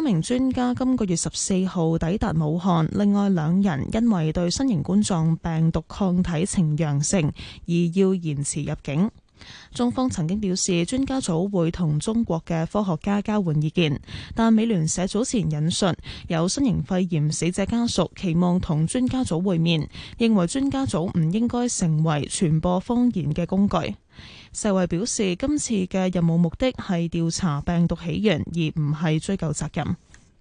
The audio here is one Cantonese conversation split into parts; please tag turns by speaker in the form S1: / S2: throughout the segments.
S1: 名專家今個月14號抵達武漢，另外2人因為對新型冠狀病毒抗體呈陽性而要延遲入境。中方曾經表示，專家組會同中國嘅科學家交換意見，但美聯社早前引述有新型肺炎死者家屬期望同專家組會面，認為專家組唔應該成為傳播謊言嘅工具。世衛表示，今次嘅任務目的係調查病毒起源，而唔係追究責任。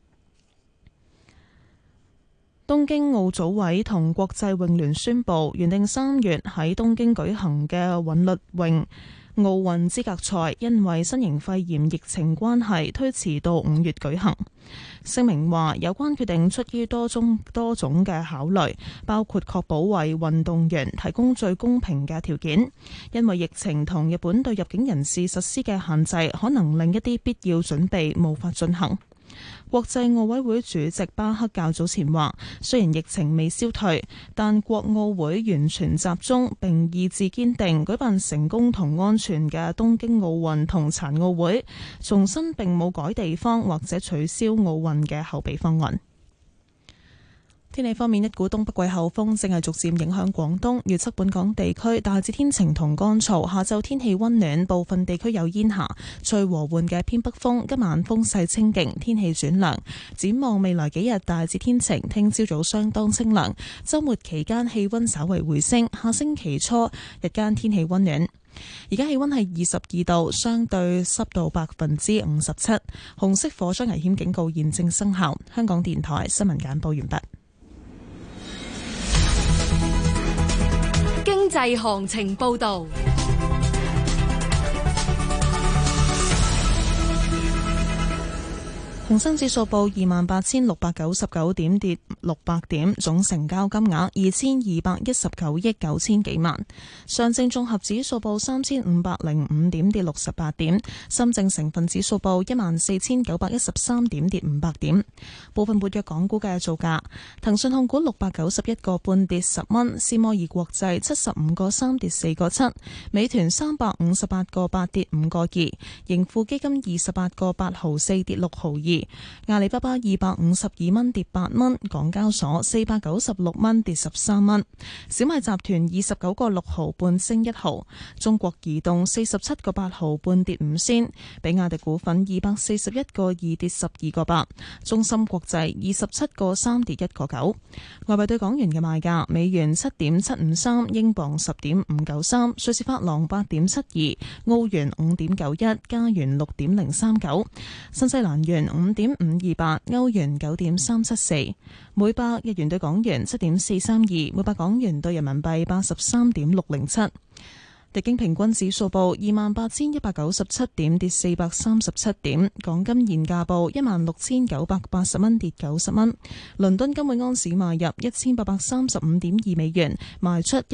S1: 東京奧組委同國際泳聯宣布，原定3月喺東京舉行嘅韻律泳奧運資格賽，因為新型肺炎疫情關係推遲到5月舉行。聲明話，有關決定出於多種嘅考慮，包括確保為運動員提供最公平嘅條件，因為疫情同日本對入境人士實施嘅限制，可能令一啲必要準備無法進行。國際奧委會主席巴克較早前話，雖然疫情未消退，但國奧會完全集中並意志堅定舉辦成功同安全嘅東京奧運同殘奧會，重申並冇改地方或者取消奧運嘅後備方案。天氣方面，一股東北季候風正係逐漸影響廣東，預測本港地區大致天晴同乾燥，下晝天氣溫暖，部分地區有煙霞，吹和緩嘅偏北風，今晚風勢清勁，天氣轉涼。展望未來幾日大致天晴，聽朝早相當清涼，週末期間氣溫稍為回升，下星期初日間天氣溫暖。而家氣溫係22度，相對濕度57%，紅色火災危險警告現正生效。香港電台新聞簡報完畢。
S2: 經濟行情報道。
S1: 恒生指數報28,699點，跌600點，總成交金額2219億9千幾萬。上證綜合指數報3505點，跌68點。深證成分指數報14,913點，跌500點。部分活躍港股嘅造價：騰訊控股691個半，跌10蚊；斯摩爾國際75個3，跌4個7；美團358個8，跌5個2；盈富基金28個8毫4，跌6毫2。阿里巴巴252蚊，跌8蚊，港交所496蚊，跌13蚊，小米集團29個6毫半，升1毫，中國移動47個8毫半，跌5仙，比亞迪股份241個2，跌12個8，中芯國際27個3，跌1個9。外幣對港元嘅賣價：美元7.753，英鎊10.593，瑞士法郎8.72，澳元5.91，加元6.039，新西蘭元5.528，歐元9.374，每百日元對港元7.432，每百港元對人民幣83.607。日經平均指數報28,197點，跌437點。港金現價報16,980蚊，跌90蚊。倫敦金每安士賣入1835.2美元，賣出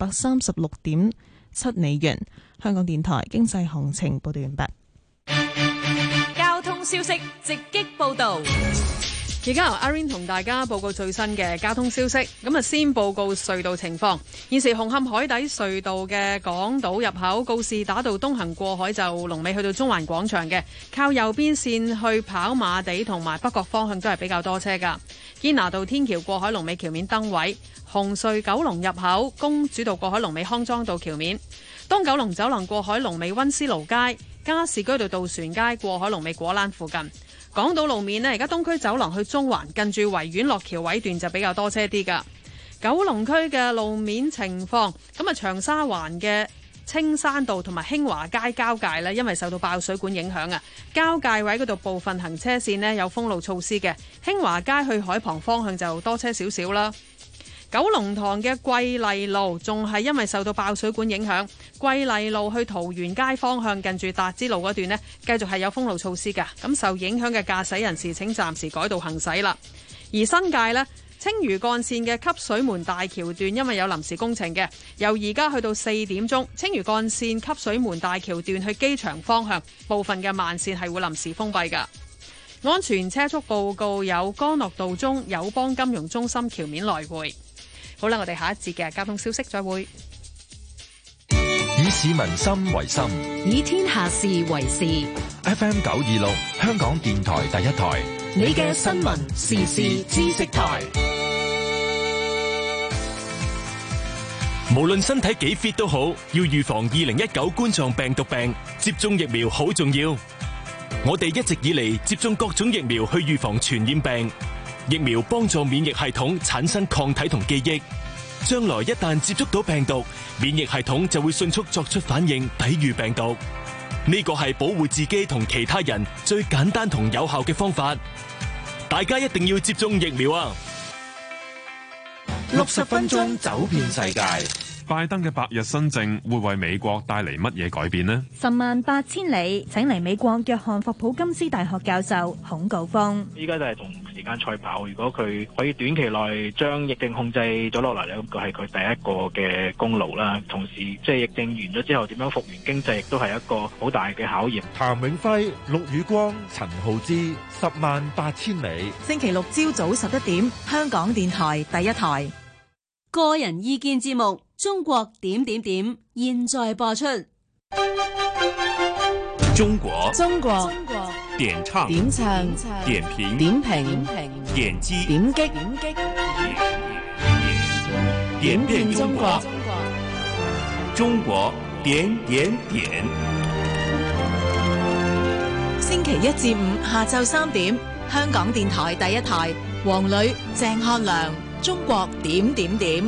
S1: 1836.7美元。香港電台經濟行情報道完畢。
S2: 交通消息直擊報道。
S3: 而家由阿 Rain 同大家報告最新嘅交通消息。咁啊，先報告隧道情況。現時紅磡海底隧道嘅港島入口告士打道東行過海就龍尾去到中環廣場嘅，靠右邊線去跑馬地同埋北角方向都係比較多車噶。堅拿道天橋過海龍尾橋面燈位，紅隧九龍入口公主道過海龍尾康莊道橋面，東九龍走廊過海龍尾溫思勞街，加士居道渡船街過海龍尾果欄附近。港島路面呢，而家東區走廊去中環近住維園落橋位段就比較多車啲噶。九龍區嘅路面情況，咁啊長沙灣嘅青山道同埋興華街交界呢，因為受到爆水管影響啊，交界位嗰度部分行車線呢有封路措施嘅。興華街去海旁方向就多車少少啦。九龍塘嘅桂麗路仲係因為受到爆水管影響，桂麗路去桃園街方向近住達之路嗰段呢，繼續係有封路措施㗎。咁受影響嘅駕駛人士請暫時改道行駛啦。而新界呢，青嶼幹線嘅汲水門大橋段因為有臨時工程嘅，由而家去到4點鐘，青嶼幹線汲水門大橋段去機場方向部分嘅慢線係會臨時封閉㗎。安全車速報告有干諾道中友邦金融中心橋面來回。好啦，我哋下一節嘅交通消息再會。
S4: 以市民心為心，
S2: 以天下事為事。
S4: FM 926，香港電台第一台。
S2: 你嘅新聞時事知識台。
S4: 無論身體幾 fit 都好，要預防2019冠狀病毒病，接種疫苗好重要。我哋一直以嚟接種各種疫苗去預防傳染病，疫苗幫助免疫系統產生抗體同記憶，將來一旦接觸到病毒，免疫系統就會迅速作出反應，抵禦病毒。呢個係保護自己同其他人最簡單同有效嘅方法，大家一定要接種疫苗啊
S5: ！60分鐘走遍世界。
S6: 拜登嘅百日新政會為美國帶嚟乜嘢改變呢
S7: ？10萬8千里，請嚟美國約翰霍普金斯大學教授孔誥烽。
S8: 依家就係同時間賽跑，如果佢可以短期內將疫症控制咗落嚟咧，咁個係佢第一個嘅功勞啦。同時，即係疫症完咗之後，點樣復原經濟，亦都係一個好大嘅考驗。
S5: 譚永輝、陸宇光、陳浩之，10萬8千里。
S9: 星期六朝早11點，香港電台第一台。
S10: 個人意見節目。中國點點點，現在播出。
S11: 中國點唱點評點擊點遍中國。中國點點點。
S9: 星期一至五下晝3點，香港電台第一台，黃磊、鄭漢良，中國點點點。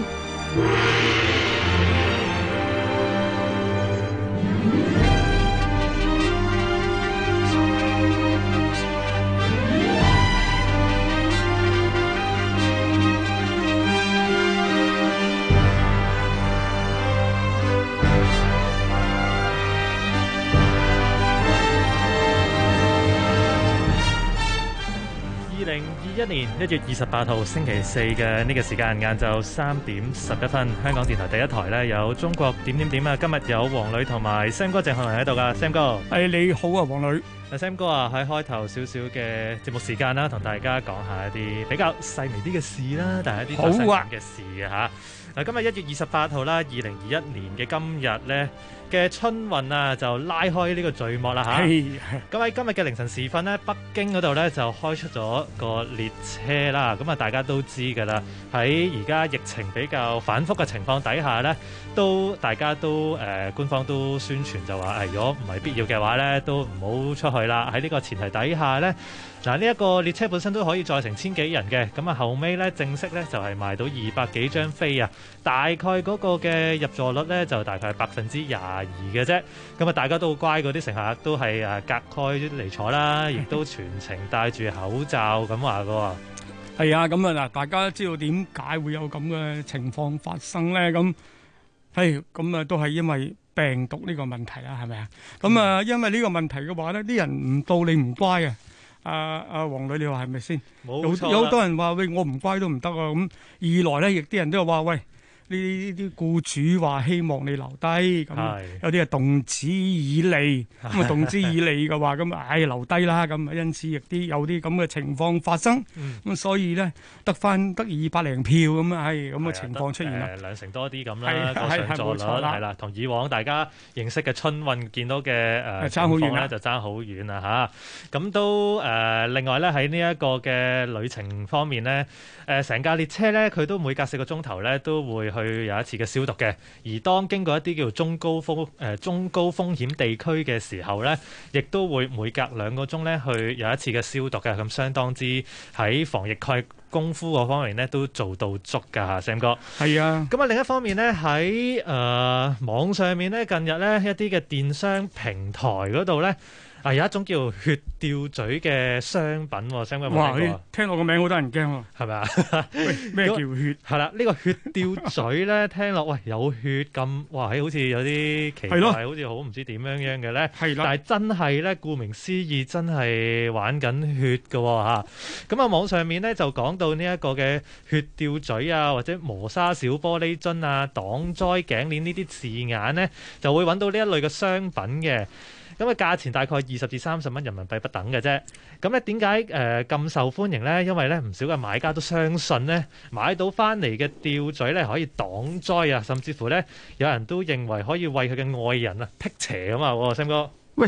S12: 2021年1月28號星期四嘅呢個時間，晏晝3點11分，香港電台第一台呢有中國點點點啊！今日有黃磊同埋 Sam 哥鄭漢良喺度噶 ，Sam 哥，
S13: 你好啊，黃磊。
S12: Sam 哥啊，喺開頭少少嘅節目時間啦，同大家講下一啲比較細微啲嘅事啦，但係一啲都細嘅事嘅嚇。嗱，今日1月28號啦，2021年嘅今日呢嘅春運啊，就拉開呢個序幕啦嚇。咁喺今日嘅凌晨時分呢，北京嗰度呢就開出咗個列車啦。咁啊，大家都知㗎啦。喺而家疫情比較反覆嘅情況底下呢，大家都官方都宣傳就話，如果唔係必要嘅話呢，都唔好出去啦。喺呢個前提底下呢，嗱呢一個列車本身都可以載成1000幾人嘅，咁啊後尾呢正式呢就係賣到200幾張飛啊，大概嗰個嘅入座率呢就大概係22%嘅啫，咁啊大家都好乖，嗰啲乘客都係隔開嚟坐啦，亦都全程戴住口罩咁話噶。
S13: 係啊，咁啊嗱，大家都知道點解會有咁嘅情況發生咧？咁咁啊都係因為病毒呢個問題啦，係咪啊？咁啊，因為呢個問題嘅話咧，啲人唔到你唔乖啊！黃磊，你話係咪先？冇錯，有好多人話喂，我唔乖都唔得啊！咁二來咧，亦啲人都有話喂。呢啲僱主話希望你留低，咁有啲係動之以利，咁啊動之以利嘅話，咁留低啦，咁因此亦有啲咁嘅情況發生，咁所以咧得200零票咁啊，咁嘅情況出現啦
S12: ，2成多啲咁啦，個上座率係啦，同以往大家認識嘅春運見到嘅
S13: 爭好遠
S12: 咧就爭好遠啦嚇，咁都另外咧喺呢一個嘅旅程方面咧，成架列車咧佢都每隔4個鐘頭咧都會去有一次嘅消毒嘅，而當經過一啲叫做中高風險地區嘅時候咧，亦都會每隔2個鐘咧去有一次嘅消毒嘅，咁相當之喺防疫功夫嗰方面咧都做到足㗎嚇，Sam 哥。係啊。咁啊另一方面咧喺網上面咧近日咧一啲嘅電商平台嗰度咧。有一種叫血吊嘴嘅商品喎，Sam哥有冇聽過？
S13: 聽落個名好得人驚喎，
S12: 係咪啊？
S13: 咩叫血？
S12: 係啦，呢個血吊嘴咧，聽落有血咁，哇！好似有啲奇怪，好似好唔知點樣嘅咧。係啦，但係真係咧，顧名思義，真係玩緊血㗎喎嚇。咁啊，網上面咧就講到呢一個嘅血吊嘴啊，或者磨砂小玻璃樽啊、擋災頸鏈呢啲字眼咧，就會揾到呢一類嘅商品嘅。咁啊，價錢大概20至30蚊人民幣不等嘅啫。咁咧點解咁受歡迎咧？因為咧唔少嘅買家都相信咧，買到翻嚟嘅吊嘴咧可以擋災啊，甚至乎咧有人都認為可以為佢嘅愛人啊辟邪啊嘛，Sam 哥。
S13: 喂，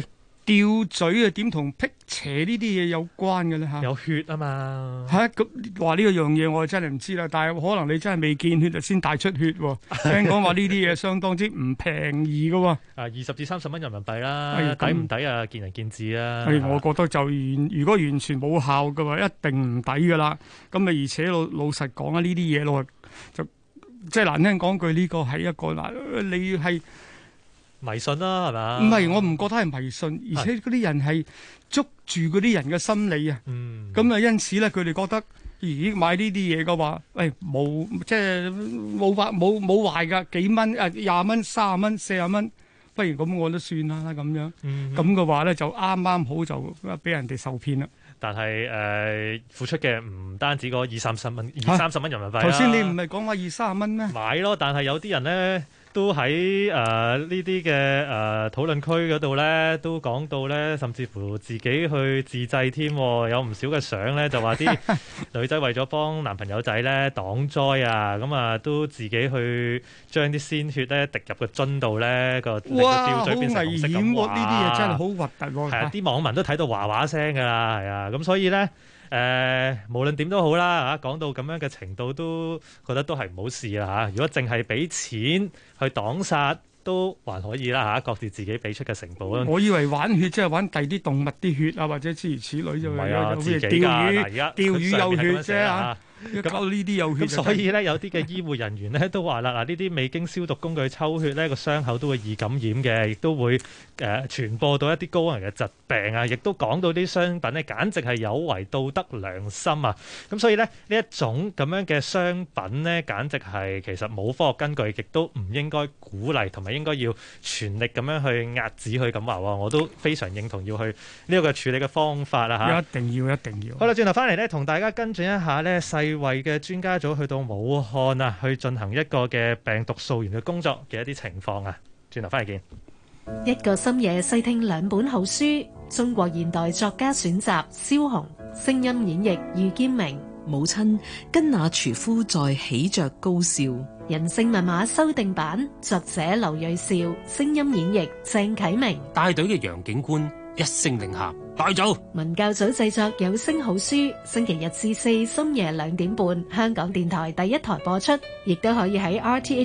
S13: 吊嘴啊，點同辟邪呢啲嘢有關嘅咧嚇？
S12: 有血啊嘛
S13: 嚇咁話呢個樣嘢我真係唔知啦，但係可能你真係未見血就先大出血喎。聽講話呢啲嘢相當之唔平宜嘅喎。
S12: 20至30蚊人民幣啦，抵唔抵啊？見仁見智啊。
S13: 我覺得就如果完全冇效嘅話，一定唔抵㗎啦。咁啊，而且老實講啊，呢啲嘢咯就即係難聽講句，呢個係一個嗱，你係
S12: 迷信啦，係嘛？
S13: 唔係，我唔覺得係迷信，而且嗰啲人係捉住嗰啲人嘅心理啊。咁啊，因此咧，佢哋覺得，咦，買呢啲嘢嘅話，冇即係冇壞㗎，幾蚊20蚊、30蚊、40蚊，不如咁我都算啦咁樣。咁嘅話咧，就啱啱好就俾人哋受騙啦。
S12: 但係付出嘅唔單止嗰20-30蚊人民幣。
S13: 頭先你唔係講話20-30蚊咩？
S12: 買咯，但係有啲人咧都喺呢啲嘅討論區嗰度咧，都講到咧，甚至乎自己去自製添，有唔少嘅相咧，就話啲女仔為咗幫男朋友仔咧擋災啊，咁啊都自己去將啲鮮血咧滴入個樽度咧，個吊嘴變成紅色咁。哇！
S13: 呢啲嘢真係好核突喎。
S12: 係啊，啲網民都睇到話話聲㗎啦，係啊，咁所以咧。無論點都好啦嚇，講到咁樣嘅程度都覺得都係唔好事啦嚇。如果淨係俾錢去擋殺都還可以啦嚇，各自自己俾出嘅成本啦。
S13: 我以為玩血即係玩第啲動物啲血啊，或者諸如此類就係
S12: 有
S13: 自己㗎。釣魚有血啫嚇。咁呢啲有血，
S12: 咁所以咧有啲嘅醫護人員咧都話啦，嗱呢啲未經消毒工具抽血咧個傷口都會易感染嘅，亦都會傳播到一啲高危嘅疾病啊！亦都講到啲商品咧簡直係有違道德良心啊！咁所以咧呢一種咁樣嘅商品咧，簡直係其實冇科學根據，亦都唔應該鼓勵，同埋應該要全力咁樣去遏止佢咁話喎。我都非常認同要去呢個處理嘅方法啦嚇！
S13: 一定要。
S12: 好啦，轉頭翻嚟咧，同大家跟進一下咧世衛嘅專家組去到武漢啊，去進行一個嘅病毒溯源嘅工作嘅一啲情況啊，轉頭翻嚟見。
S14: 一個深夜細聽2本好書，中國現代作家選集，蕭紅聲音演繹喻堅明。
S15: 母親跟那廚夫在喜着高笑。
S14: 人性密碼修訂版，作者劉銳紹，聲音演繹鄭啟明。
S16: 帶隊嘅楊警官一聲令下，帶走。
S14: 文教組製作有聲好書，星期1至4深夜2點半，香港電台第一台播出，亦都可以喺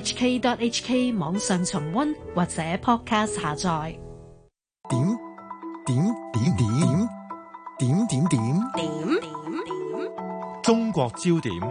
S14: rthk.hk 網上重溫或者 podcast 下載。
S5: 點中國焦點。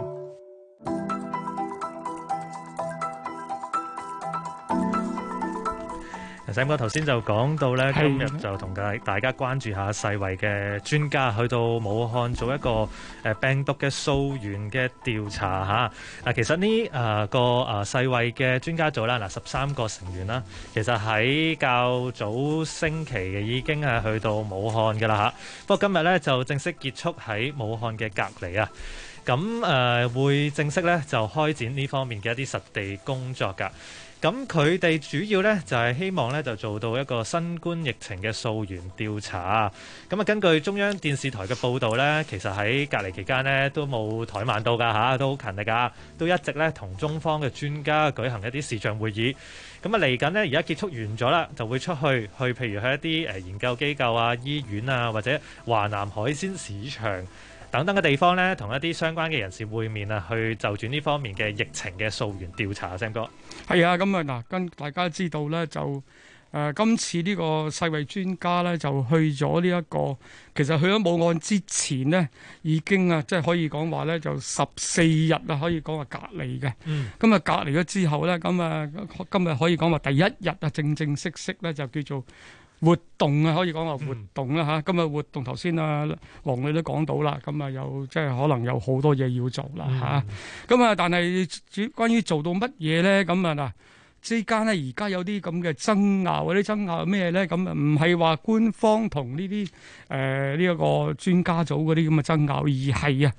S12: Sam 哥頭先就講到咧，今日就同大家關注下世衛嘅專家去到武漢做一個病毒嘅溯源嘅調查嚇。其實呢個世衛嘅專家組啦，13個成員啦，其實喺較早星期已經係去到武漢㗎啦嚇。不過今日咧就正式結束喺武漢嘅隔離啊。咁會正式咧就開展呢方面嘅一啲實地工作㗎。咁佢哋主要咧就係希望咧就做到一個新冠疫情嘅溯源調查。咁啊，根據中央電視台嘅報導咧，其實喺隔離期間咧都冇怠慢到㗎嚇，都好勤力㗎，都一直咧同中方嘅專家舉行一啲視像會議。咁啊嚟緊呢，而家結束完咗啦，就會出去譬如去一啲研究機構啊、醫院啊，或者華南海鮮市場等等嘅地方咧，同一啲相關嘅人士會面啊，去就住呢方面嘅疫情嘅溯源調查。Sam 哥，
S13: 係啊，咁啊嗱，跟大家知道咧，就今次呢個世衛專家咧就去咗呢一個，其實去咗武漢之前呢，已經即係可以講話咧就14日啦，可以講話隔離嘅。咁啊隔離咗之後咧，咁啊今日可以講話第1日啊，正式咧就叫做活動啊，可以講話活動啦嚇。今日活動頭先啊，黃女都講到啦，咁啊有即係可能有好多嘢要做啦嚇。咁啊，但係關於做到乜嘢咧？咁啊嗱，之間咧而家有啲咁嘅爭拗，嗰啲爭拗係咩咧？咁啊唔係話官方同呢啲呢一個專家組嗰啲咁嘅爭拗，而係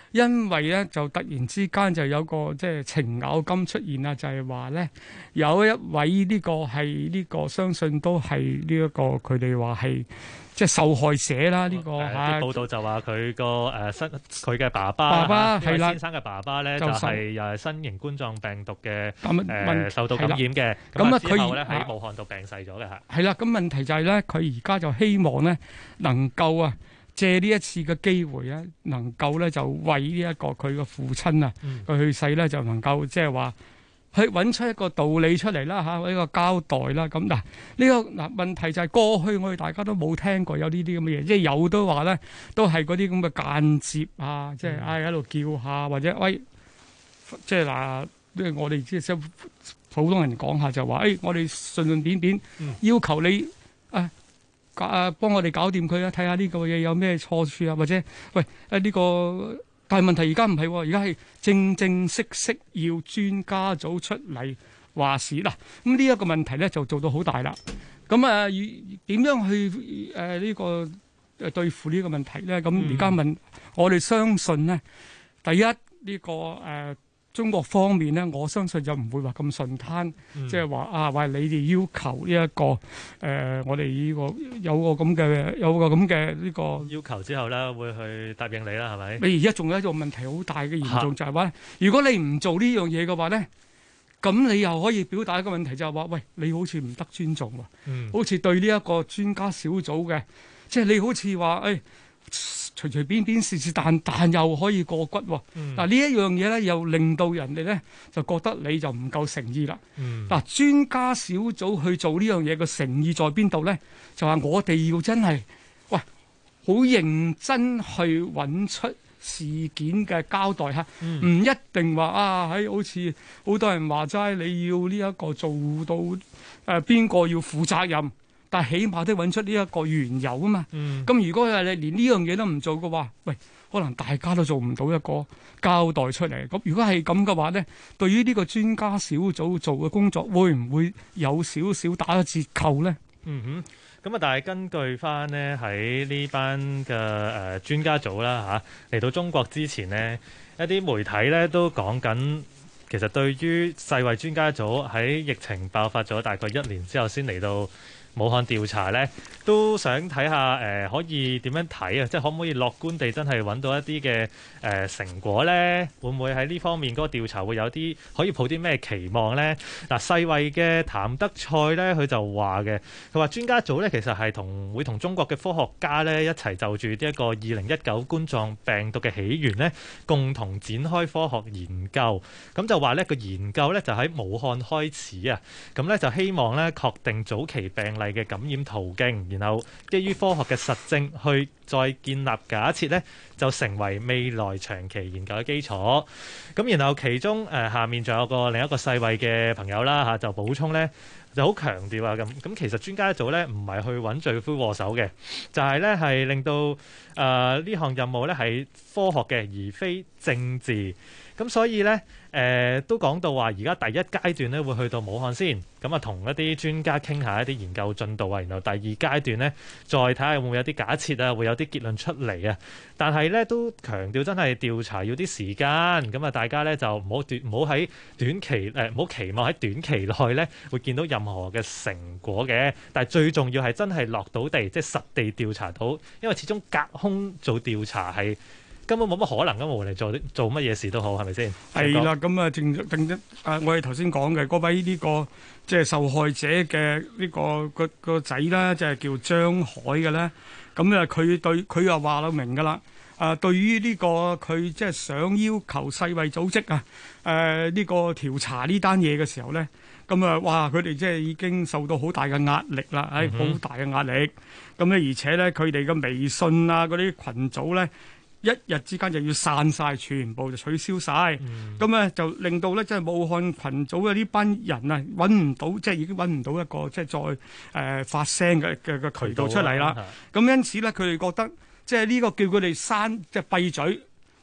S13: 因為咧就突然之間就有個即係程咬金出現啦，就係話咧有一位呢個係呢個相信都係呢一個佢哋話係即係受害者啦。呢個
S12: 啲報道就話佢個佢嘅爸爸係啦，先生嘅爸爸咧就係又係新型冠狀病毒嘅受到感染嘅，咁之後咧喺武漢度病逝咗嘅嚇。係
S13: 啦，咁問題就係咧，佢而家就希望咧能夠借呢一次嘅機會咧，能夠咧就為呢一個佢嘅父親佢去世咧，就能夠即係話去揾出一個道理出嚟啦嚇，一個交代啦。咁呢個問題就係過去我哋大家都冇聽過有呢啲咁嘅嘢，即係有都話咧都係嗰啲咁嘅間接啊，即係喺度叫下或者喂，即係我哋即係普通人講下就話我哋順順便便要求你幫我哋搞掂佢啦，睇下呢個嘢有咩錯處啊，或者喂呢個，但係問題而家唔係，而家係正正式式要專家組出嚟話事啦。咁呢一個問題咧就做到好大啦。咁點樣去呢個對付呢個問題咧？咁而家問我哋相信咧，第一呢個中國方面咧，我相信就唔會話咁順攤，即係話喂，你哋要求呢一個我哋呢個有個咁嘅呢個
S12: 要求之後咧，會去答應你啦，係咪？
S13: 你而家仲有一個問題好大嘅嚴重，就係話，如果你唔做呢樣嘢嘅話咧，咁你又可以表達一個問題，就係話，喂，你好似唔得尊重喎，好似對呢一個專家小組嘅，即係你好似話隨隨便便是但又可以過骨喎。嗱呢一樣嘢咧，又令到人哋咧就覺得你就唔夠誠意啦。嗱，專家小組去做呢樣嘢嘅誠意在邊度咧？就話我哋要真係喂好認真去揾出事件嘅交代嚇，唔一定話好似好多人話齋，你要呢一個做到邊個要負責任。但係起碼都揾出呢一個緣由啊嘛。咁如果係你連呢樣嘢都唔做嘅話，喂，可能大家都做唔到一個交代出嚟。咁如果係咁嘅話咧，對於呢個專家小組做嘅工作，會唔會有少少打咗折扣咧？
S12: 咁但係根據翻呢喺呢班嘅專家組啦嚟到中國之前呢，一啲媒體咧都講緊，其實對於世衛專家組喺疫情爆發咗大概1年之後先嚟到武漢調查呢，都想睇下可以點樣睇啊？即係可唔可以樂觀地真係揾到一啲嘅成果呢？會唔會喺呢方面嗰個調查會有啲可以抱啲咩期望呢？嗱，世衛嘅譚德塞呢，佢就話嘅，佢話專家組呢，其實係會同中國嘅科學家呢一齊就住呢一個2019冠狀病毒嘅起源呢，共同展開科學研究。咁就話呢個研究呢，就喺武漢開始啊，咁呢，就希望呢確定早期病例嘅感染途徑，然後基於科學嘅實證去再建立假設呢，就成為未來長期研究嘅基礎。咁然後其中下面仲有另一個世衛嘅朋友啦就補充呢，就好強調啊咁其實專家組呢唔係去揾罪魁禍首嘅，就係呢係令到呢項任務呢係科學嘅而非政治。咁所以呢，都講到話，而家第一階段呢會去到武漢先，咁同一啲專家傾下一啲研究進度啊，然後第二階段呢，再睇下會唔會有啲假設啊，會有啲結論出嚟啊。但係呢，都強調真係調查要啲時間，咁大家呢就唔好喺短期唔好期望喺短期內呢會見到任何嘅成果嘅。但係最重要係真係落到地，即係實地調查到，因為始終隔空做調查係根本冇乜可能咁，無論做乜嘢事都好，係咪先？
S13: 係啦，咁我哋頭先講嘅嗰位呢個即係受害者嘅呢個仔啦，即係叫張海嘅咧。咁佢又話到明㗎啦。對於呢個佢即係想要求世衛組織呢個調查呢單嘢嘅時候咧，咁哇佢哋即係已經受到好大嘅壓力啦，好大嘅壓力。咁咧而且咧佢哋嘅微信啊嗰啲群組咧，一日之間就要散晒，全部就取消晒。咁咧就令到咧即係武漢群組嘅呢班人啊揾唔到，即係已經揾唔到一個即係再發聲嘅渠道出嚟啦。咁因此咧佢哋覺得即係呢個叫佢哋即係閉嘴，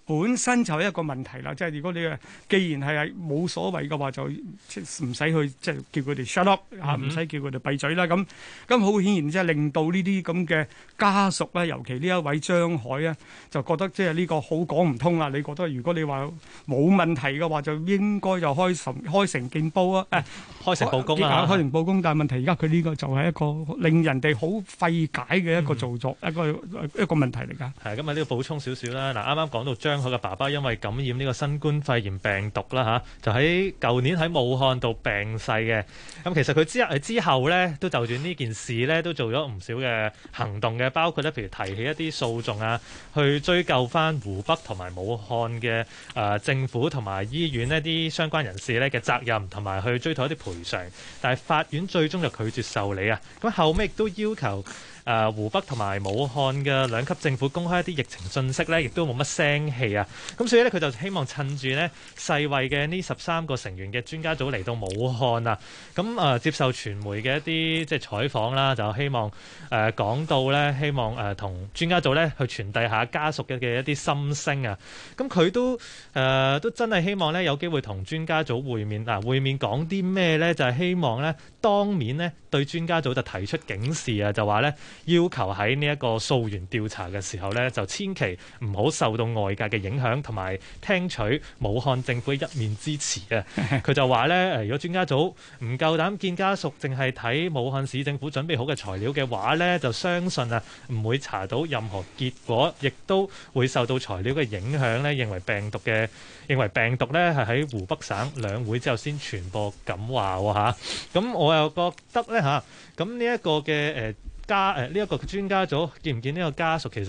S13: 本身就係一個問題啦。即係如果你既然係冇所謂嘅話，就唔使去即係叫佢哋 shut up 嚇，唔使叫佢哋閉嘴啦。咁好顯然即係令到呢啲咁嘅家屬咧，尤其呢一位張海啊，就覺得即係呢個好講唔通啦。你覺得如果你話冇問題嘅話，就應該就開誠見報啊！
S12: 開誠佈公啊！
S13: 開誠佈公，但係問題而家佢呢個就係一個令人哋好費解嘅一個造作，一個問題嚟㗎。
S12: 係咁啊！呢個補充少少啦。嗱，啱啱講到張海嘅爸爸因為感染呢個新冠肺炎病毒啦嚇，就喺舊年喺武漢度病逝嘅。咁其實佢之後咧，都就住呢件事咧，都做咗唔少嘅行動嘅，包括咧，譬如提起一啲訴訟啊，去追究翻湖北同埋武漢嘅政府同埋醫院呢啲相關人士咧嘅責任，同埋去追討一啲賠償。但係法院最終就拒絕受理啊。咁後尾亦都要求湖北同埋武漢嘅兩級政府公開一啲疫情信息咧，亦都冇乜聲氣啊！咁所以咧，佢就希望趁住呢世衛嘅呢13個成員嘅專家組嚟到武漢啊，咁接受傳媒嘅一啲即係採訪啦，就希望講到咧，希望同專家組咧去傳遞下家屬嘅一啲心聲啊！咁佢都真係希望咧有機會同專家組會面嗱，會面講啲咩咧？就係希望咧當面咧對專家組就提出警示啊，就話咧，要求喺呢一個溯源調查嘅時候呢，就千祈唔好受到外界嘅影響，同埋聽取武漢政府一面之詞啊！佢就話呢，如果專家組唔夠膽見家屬，淨係睇武漢市政府準備好嘅材料嘅話呢，就相信啊唔會查到任何結果，亦都會受到材料嘅影響呢，認為病毒呢係喺湖北省兩會之後先傳播咁話喎嚇。咁我又覺得呢，嚇，咁呢一個嘅呢一個專家組見唔見呢個家屬其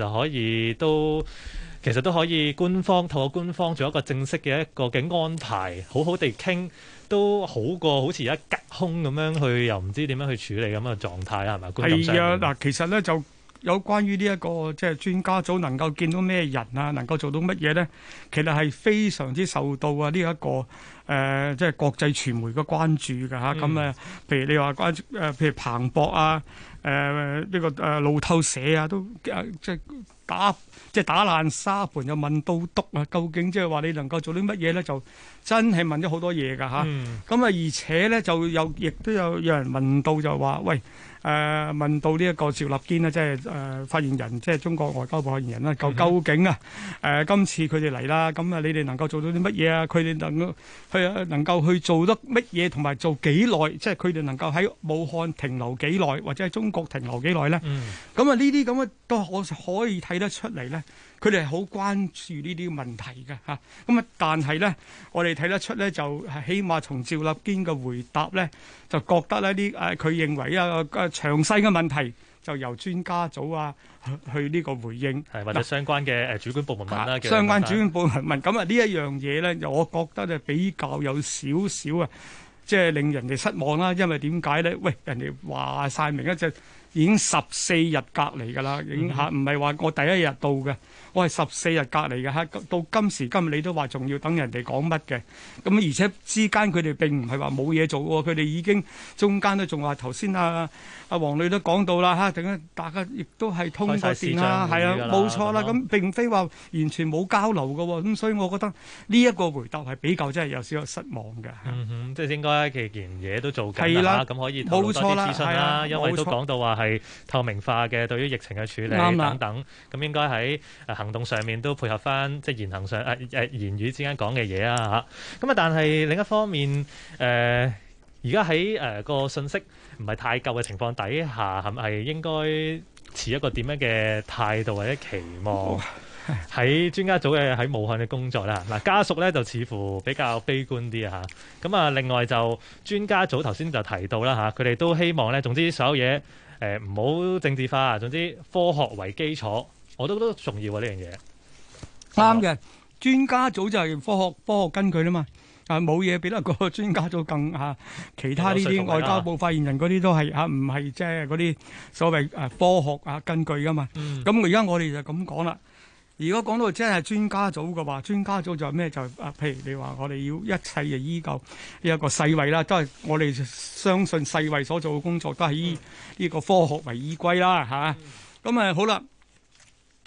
S12: 實都可以透過官方做一個正式嘅一個嘅安排，好好地傾都好過好似而家隔空咁樣去，又唔知點樣去處理咁嘅狀態啦，係咪？
S13: 係啊，嗱，其實咧就有關於呢一個即係專家組能夠見到咩人啊，能夠做到乜嘢咧，其實係非常之受到啊呢一個即係國際傳媒嘅關注㗎嚇。咁譬如你話譬如彭博啊。呢個路透社啊，都即係打爛沙盤又問到篤啊！究竟即係話你能夠做啲乜嘢咧？就真係問咗好多嘢㗎嚇。咁而且咧就亦都有人問到就話喂。問到呢一個趙立堅呢，即係發言人，即係中國外交部發言人啦。究竟啊，今次佢哋嚟啦，咁啊，你哋能夠做到啲乜嘢啊？佢哋能夠去做得乜嘢，同埋做幾耐？即係佢哋能夠喺武漢停留幾耐，或者喺中國停留幾耐咧？咁啊，呢啲咁嘅都可以睇得出嚟咧。佢哋係好關注呢啲問題嘅嚇，咁啊，但係咧，我哋睇得出咧，就係起碼從趙立堅嘅回答咧，就覺得咧佢認為詳細嘅問題就由專家組啊去呢個回應，
S12: 或者相關嘅主管部門問啦。
S13: 相關主管部門問，咁啊呢一樣嘢咧，我覺得咧比較有少少啊，即係令人哋失望啦。因為點解咧？喂，人哋話晒明一隻已經14日隔離㗎啦，已經嚇，唔係話我第一日到嘅。我係14日隔離嘅嚇，到今時今日你都話仲要等人哋講乜嘅？咁而且之間佢哋並唔係話冇嘢做喎，佢哋已經中間都仲話頭先阿黃女都講到啦嚇，等大家亦都係通過電啦，係啊，冇錯啦。咁並非話完全冇交流嘅喎，咁所以我覺得呢一個回答係比較真係有少少失望嘅。
S12: 即係應該既然嘢都做緊啦，咁可以透露多啲資訊啦，因為都講到話係透明化嘅對於疫情嘅處理等等，咁應該喺行動上面都配合翻即係言行上言語之間講嘅嘢啊嚇。咁啊，但係另一方面而家喺個信息唔係太夠嘅情況底下，係咪應該持一個點樣嘅態度或者期望喺專家組嘅喺武漢嘅工作啦？嗱，家屬咧就似乎比較悲觀啲啊嚇。咁啊，另外就專家組頭先就提到啦嚇，佢哋都希望咧，總之所有嘢唔好政治化，總之科學為基礎。我都重要啊！呢樣嘢
S13: 啱嘅，專家組就係科學根據啦嘛。冇嘢比得過專家組更嚇。其他呢啲外交部發言人嗰啲都係嚇，唔係即係嗰啲所謂科學根據噶嘛。咁而家我哋就咁講啦。如果講到真係專家組嘅話，專家組就係咩？就譬如你話我哋要一切就依舊呢一個世衛啦，都係我哋相信世衛所做嘅工作都係以呢個科學為依歸啦嚇。咁好啦。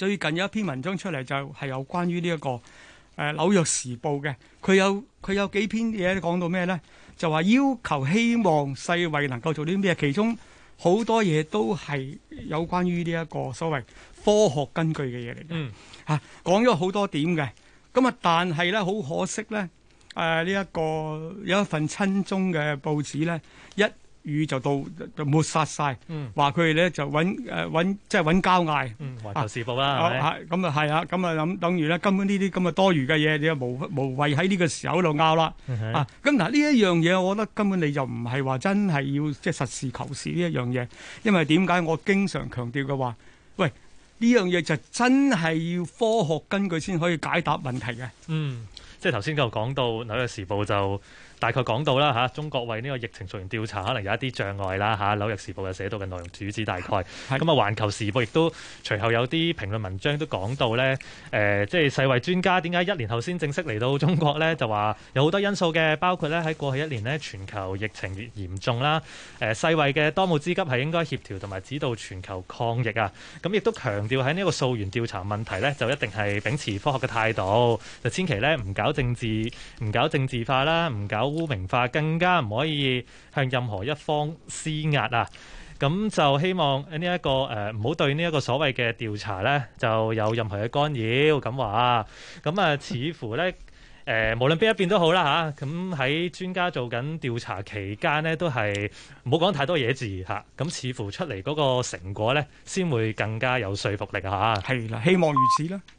S13: 最近有一篇文章出嚟，就係有關於呢一個紐約時報嘅，佢有幾篇嘢講到咩呢？就話要求希望世衛能夠做啲咩，其中好多嘢都係有關於呢一個所謂科學根據嘅嘢嚟嘅。講咗好多點嘅，咁啊，但係咧好可惜咧，呢一個有一份親中嘅報紙咧，一語就抹殺晒，話佢哋咧就揾交嗌。
S12: 環球時報啦，
S13: 咁啊係啊，咁啊等於咧根本呢啲咁嘅多餘嘅嘢，你又無謂喺呢個時候喺度拗啦。咁嗱呢一樣嘢，我覺得根本你就唔係話真係要即係實事求是呢一樣嘢，因為點解我經常強調嘅話，喂，呢樣嘢就真係要科學根據先可以解答問題嘅。
S12: 即係頭先就講到紐約時報就大概講到啦嚇，中國為呢個疫情做完調查，可能有一啲障礙啦嚇。紐約時報就寫到嘅內容主旨大概。咁啊，環球時報亦都隨後有啲評論文章都講到咧，即係世衛專家點解1年後先正式嚟到中國咧？就話有好多因素嘅，包括咧喺過去1年咧全球疫情越嚴重啦。世衛嘅當務之急係應該協調同埋指導全球抗疫啊。咁亦都強調喺呢個溯源調查問題咧，就一定係秉持科學嘅態度，就千祈咧唔搞政治化啦，唔搞污名化，更加唔可以向任何一方施壓啊！咁就希望呢一個唔好對呢一個所謂嘅調查呢就有任何嘅干擾咁話。咁啊，似乎呢，無論邊一邊都好啦嚇。咁喺專家做緊調查期間呢，都係唔好講太多嘢字嚇。咁似乎出嚟嗰個成果呢，先會更加有說服力啊！嚇，
S13: 係啦，希望如此啦。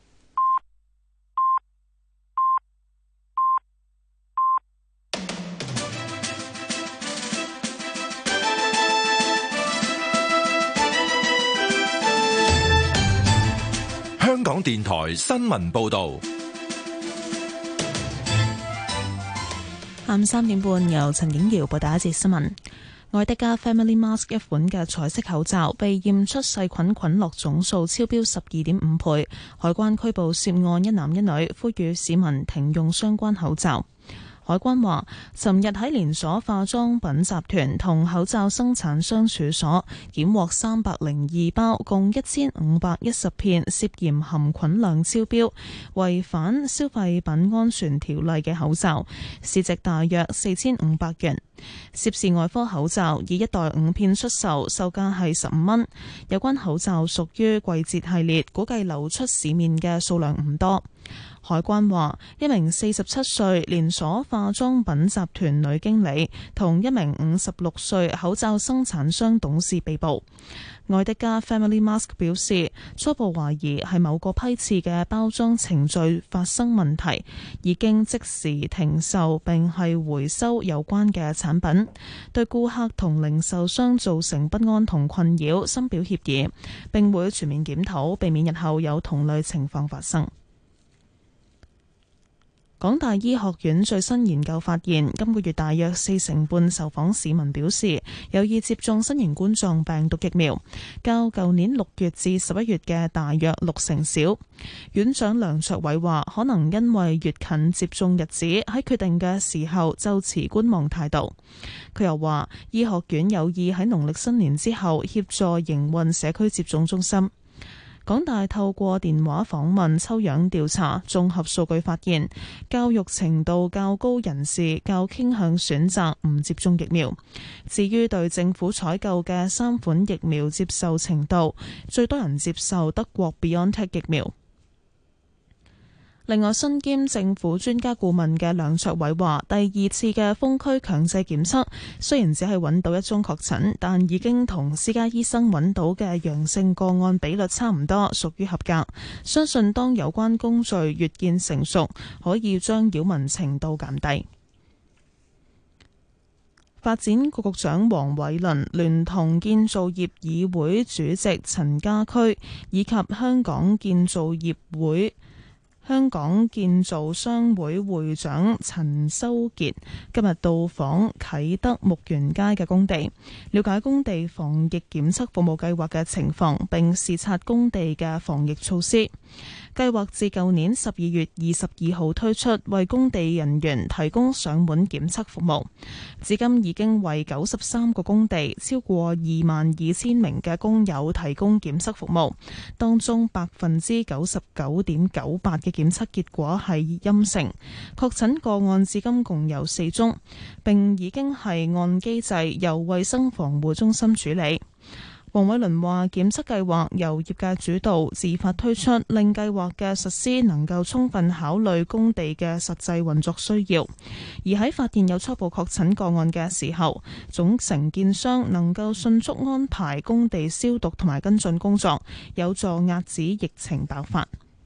S5: 香港電台新聞報道，
S1: 下午3點半由陳景瑤報道一節新聞。愛迪家 Family Mask 一款嘅彩色口罩被驗出細菌菌落總數超標12.5倍，海關拘捕涉案一男一女，呼籲市民停用相關口罩。海關話，尋日喺連鎖化妝品集團同口罩生產商處所檢獲302包，共1510片涉嫌含菌量超標、違反消費品安全條例嘅口罩，市值大約4500元。涉事外科口罩以1袋5片出售，售價係15蚊。有關口罩屬於季節系列，估計流出市面嘅數量唔多。海關話，一名47歲連鎖化妝品集團女經理同一名56歲口罩生產商董事被捕。愛迪家 Family Mask 表示，初步懷疑係某個批次嘅包裝程序發生問題，已經即時停售並係回收有關嘅產品，對顧客同零售商造成不安同困擾，深表歉意，並會全面檢討，避免日後有同類情況發生。港大醫學院最新研究發現，今個月大約40%半受訪市民表示有意接種新型冠狀病毒疫苗，較舊年6月至11月嘅大約60%少。院長梁卓偉話，可能因為越近接種日子，喺決定嘅時候就持觀望態度。佢又話，醫學院有意喺農曆新年之後協助營運社區接種中心。港大透過電話訪問抽樣調查，綜合數據發現，教育程度較高人士較傾向選擇唔接種疫苗。至於對政府採購嘅3款疫苗接受程度，最多人接受德國 BioNTech 疫苗。另外，身兼政府專家顧問嘅梁卓偉話，第2次嘅封區強制檢測雖然只係揾到1宗確診，但已經同私家醫生揾到嘅陽性個案比率差唔多，屬於合格。相信當有關工序越見成熟，可以將擾民程度減低。發展局局長黃偉綸聯同建造業議會主席陳家駒以及香港建造商會會長陳修傑今日到訪啟德木園街嘅工地，了解工地防疫檢測服務計劃嘅情況，並視察工地嘅防疫措施。 計劃自舊年12月22號推出，為工地人員提供上門檢測服務。至今已經為93個工地超過22,000名嘅工友提供檢測服務，當中99.98%嘅檢測結果係陰性。確診個案至今共有4宗，並已經係按機制由衛生防護中心處理。黃偉綸話：檢測計劃由業界主導自發推出，令計劃嘅實施能夠充分考慮工地嘅實際運作需要。而喺發現有初步確診個案嘅時候，總承建商能夠迅速安排工地消毒同埋跟進工作，有助遏止疫情爆發。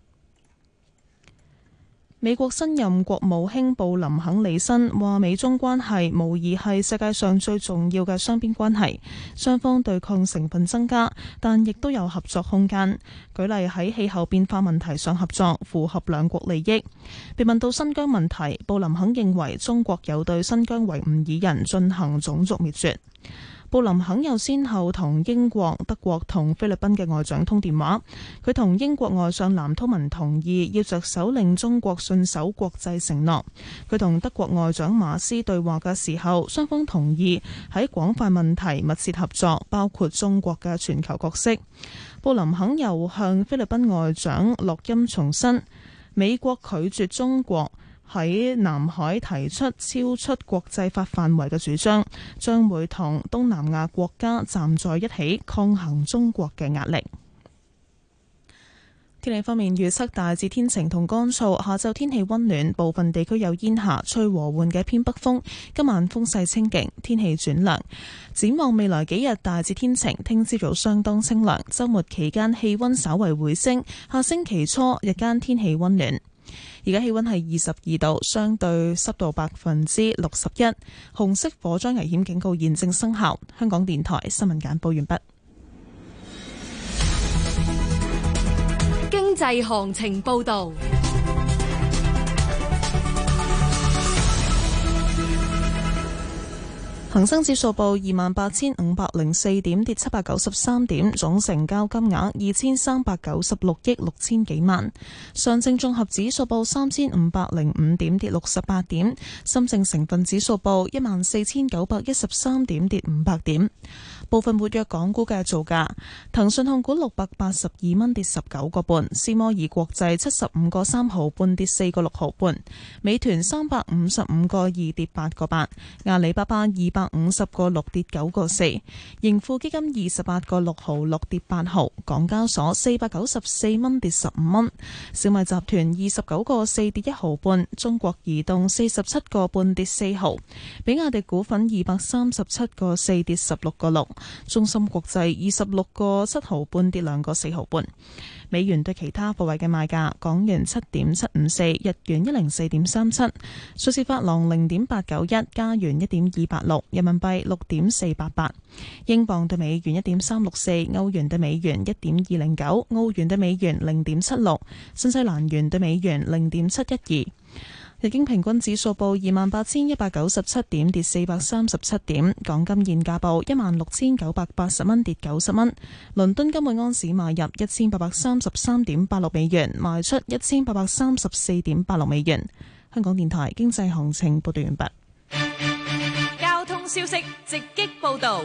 S1: 美國新任國務卿布林肯履新話：美中關係無疑係世界上最重要嘅雙邊關係，雙方對抗成分增加，但亦都有合作空間。舉例喺氣候變化問題上合作，符合兩國利益。被問到新疆問題，布林肯認為中國有對新疆維吾爾人進行種族滅絕。布林肯又先後同英國、德國同菲律賓嘅外長通電話，佢同英國外相藍韜文同意要着手令中國信守國際承諾。佢同德國外長馬斯對話嘅時候，雙方同意喺廣泛問題密切合作，包括中國嘅全球角色。布林肯又向菲律賓外長洛欽重申，美國拒絕中國喺南海提出超出國際法範圍嘅主張，將會同東南亞國家站在一起抗衡中國嘅壓力。天氣方面預測大致天晴同乾燥，下晝天氣溫暖，部分地區有煙霞，吹和緩嘅偏北風。今晚風勢清勁，天氣轉涼。展望未來幾日大致天晴，聽朝早相當清涼，週末期間氣溫稍為回升，下星期初日間天氣溫暖。而家氣溫係22度，相對濕度61%，紅色火災危險警告現正生效。香港電台新聞簡報完畢。
S2: 經濟行情報道。
S1: 恒生指數報28,504點，跌793點，總成交金額2396億6千幾萬。上證綜合指數報3505點，跌68點。深證成分指數報14,913點，跌500點。部分活躍港股嘅造價：騰訊控股682蚊，跌19個半；斯摩爾國際75個3毫半，跌4個6毫半；美團355個2，跌8個8；阿里巴巴250個6，跌9個4；盈富基金28個6毫6，跌8毫；港交所494蚊，跌15蚊；小米集團29個4，跌1毫半；中國移動47個半，跌4毫；比亞迪股份237個4，跌16個6；中芯國際26個7毫半，跌2個4毫半。美元對其他貨幣嘅賣價：港元7.754，日元104.37，瑞士法郎0.891，加元1.286，人民幣6.488，英鎊對美元1.364，歐元對美元1.209，澳元對美元0.76，新西蘭元對美元0.712。日經平均指數報28,197點，跌437點。港金現價報16,980蚊，跌90蚊。倫敦金每盎司買入1,833.86美元，賣出1,834.86美元。香港電台經濟行情報道完畢。
S2: 交通消息直擊報道。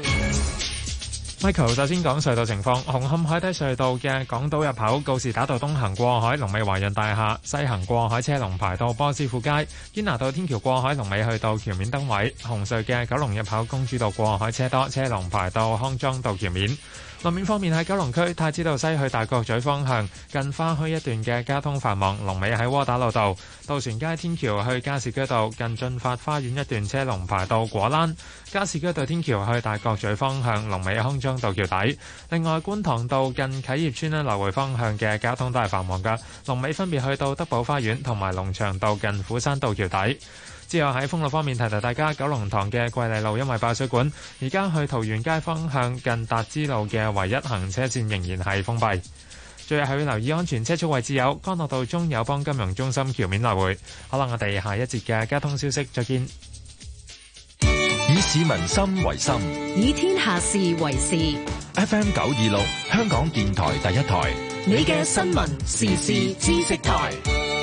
S17: Michael 首先講隧道情況，紅磡海底隧道嘅港島入口告士打道東行過海，龍尾華潤大廈；西行過海車龍排到波斯富街。堅拿道天橋過海龍尾去到橋面燈位。紅隧嘅九龍入口公主道過海車多，車龍排到康莊道橋面。路面方面喺九龍區太子道西去大角咀方向，近花墟一段嘅交通繁忙，龍尾喺窩打老道。渡船街天橋去加士居道近駿發花園一段車龍排到果欄。加士居道天橋去大角咀方向，龍尾康莊道橋底。另外觀塘道近啟業邨來回方向嘅交通都係繁忙㗎，龍尾分別去到德寶花園同埋龍翔道近虎山道橋底。之後喺封路方面提提大家，九龍塘嘅桂麗路因為爆水管，而家去桃園街方向近達之路嘅唯一行車線仍然係封閉。最後係要留意安全車速位置有干諾道中友邦金融中心橋面來回。好啦，我哋下一節嘅交通消息再見。
S5: 以市民心為心，
S14: 以天下事為事。
S5: FM 926香港電台第一台，
S18: 你嘅新聞時事知識台。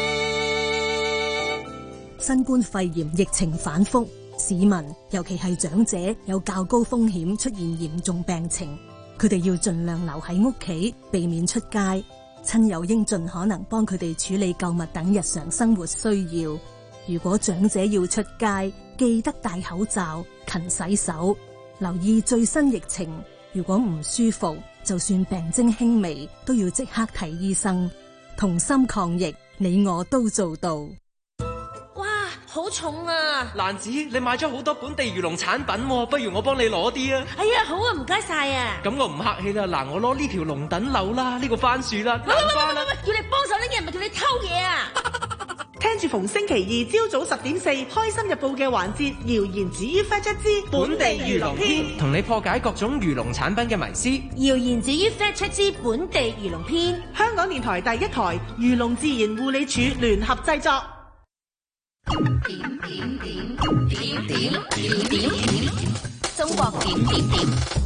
S19: 新冠肺炎疫情反覆，市民尤其係長者有較高風險出現嚴重病情，佢哋要盡量留喺屋企，避免出街。親友應盡可能幫佢哋處理購物等日常生活需要。如果長者要出街，記得戴口罩、勤洗手，留意最新疫情。如果唔舒服，就算病徵輕微，都要即刻睇醫生。同心抗疫，你我都做到。
S20: 哇，好重啊！
S21: 蘭子，你買咗好多本地漁農產品，不如我幫你攞啲啊！
S20: 哎呀，好啊，唔該晒啊！
S21: 咁我唔客氣啦，嗱，我攞呢條龍躉柳啦，呢個番薯啦，蘭花啦。
S20: 叫你幫手拎嘢，唔係叫你偷嘢啊！
S22: 聽住逢星期二朝早10:04《開心日報》嘅環節，謠言止於 Fact 之本地漁農篇，
S21: 同你破解各種漁農產品嘅迷思。
S20: 謠言止於 Fact 之本地漁農篇，
S22: 香港電台第一台漁農自然護理署聯合製作。
S2: 中國點點點。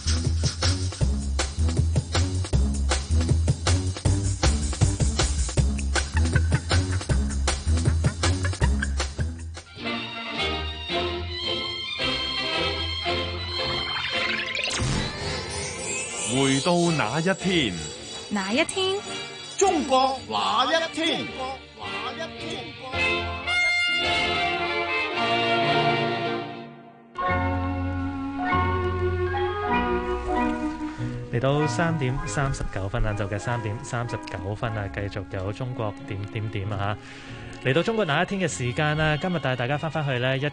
S6: 回到那一天，
S1: 哪一天？
S18: 中國哪一天？
S12: 嚟到3點39分，晏晝嘅3點39分啊，繼續有中國點點點啊嚇！嚟到中國那一天嘅時間啦，今日帶大家翻去呢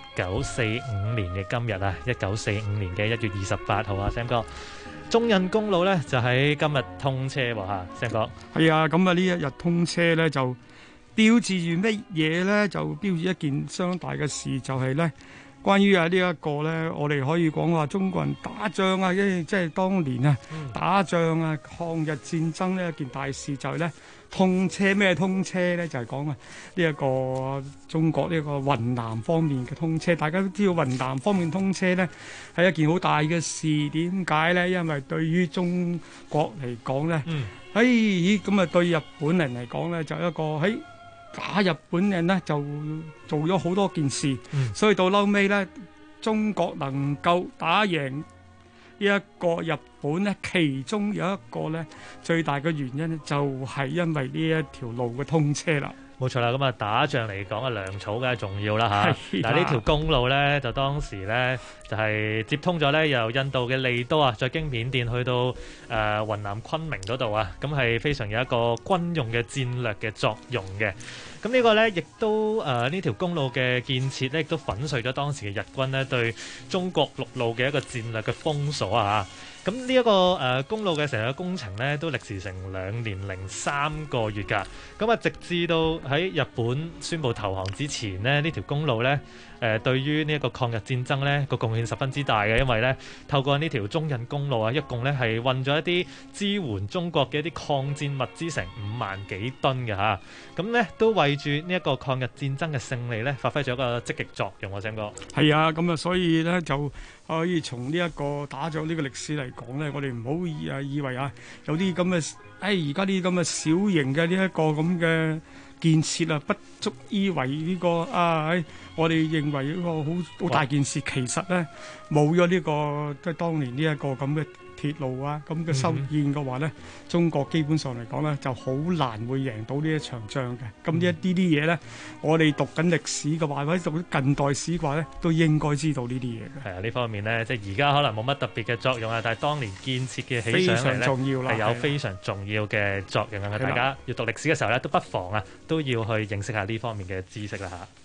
S12: 1945年嘅今日啊，1945年嘅1月28號啊，Sam 哥。中印公路咧就喺今日通車喎嚇，Sam哥。
S13: 係啊，咁啊呢一日通車咧就標誌住乜嘢咧？就標誌一件相當大嘅事，就係咧關於呢一個咧，我哋可以講話中國人打仗啊，即係當年啊打仗啊，抗日戰爭呢一件大事就係咧通車。咩通車咧？就係講啊呢一個中國呢個雲南方面嘅通車。大家都知道雲南方面通車咧係一件好大嘅事。點解咧？因為對於中國嚟講咧，咁啊對日本人嚟講咧就一個打日本人咧就做咗好多件事，所以到後尾咧中國能夠打贏呢一個日本咧，其中有一個咧最大嘅原因咧就係因為呢一條路嘅通車啦。
S12: 冇錯啦，咁啊打仗嚟講啊，糧草梗係重要啦嚇。嗱呢條公路咧，就當時咧就係接通咗咧由印度嘅利都啊，再經緬甸去到雲南昆明嗰度啊，咁係非常有一個軍用嘅戰略嘅作用嘅。咁呢個咧亦都呢條公路嘅建設咧，亦都粉碎咗當時嘅日軍咧對中國陸路嘅一個戰略嘅封鎖啊。咁呢一個公路嘅成個工程咧，都歷時成2年3個月㗎。咁啊，直至到喺日本宣布投降之前呢，呢條公路咧對於呢一個抗日戰爭咧個貢獻十分之大嘅，因為咧透過呢條中印公路啊，一共咧係運咗一啲支援中國嘅一啲抗戰物資成5萬幾噸嘅嚇。咁咧都為住呢一個抗日戰爭嘅勝利咧，發揮咗一個積極作用啊，Sam哥。
S13: 係啊，咁啊，所以咧就可以從呢一個打仗呢個歷史嚟講咧，我哋唔好以為啊有啲咁嘅而家啲咁嘅小型嘅呢一個咁嘅建設啊，不足以為呢個我哋認為呢個好大件事。其實咧冇咗呢個即係當年呢一個咁嘅鐵路啊咁嘅修建嘅話咧，中國基本上嚟講咧就好難會贏到呢一場仗嘅。咁呢一啲嘢咧，我哋讀緊歷史嘅話，或者讀近代史嘅話咧，都應該知道呢啲嘢嘅。
S12: 係啊，呢方面咧，即係而家可能冇乜特別嘅作用啊，但係當年建設嘅起上嚟咧，係有非常重要嘅作用啊！大家要讀歷史嘅時候咧，都不妨啊都要去認識下呢方面嘅知識啦嚇。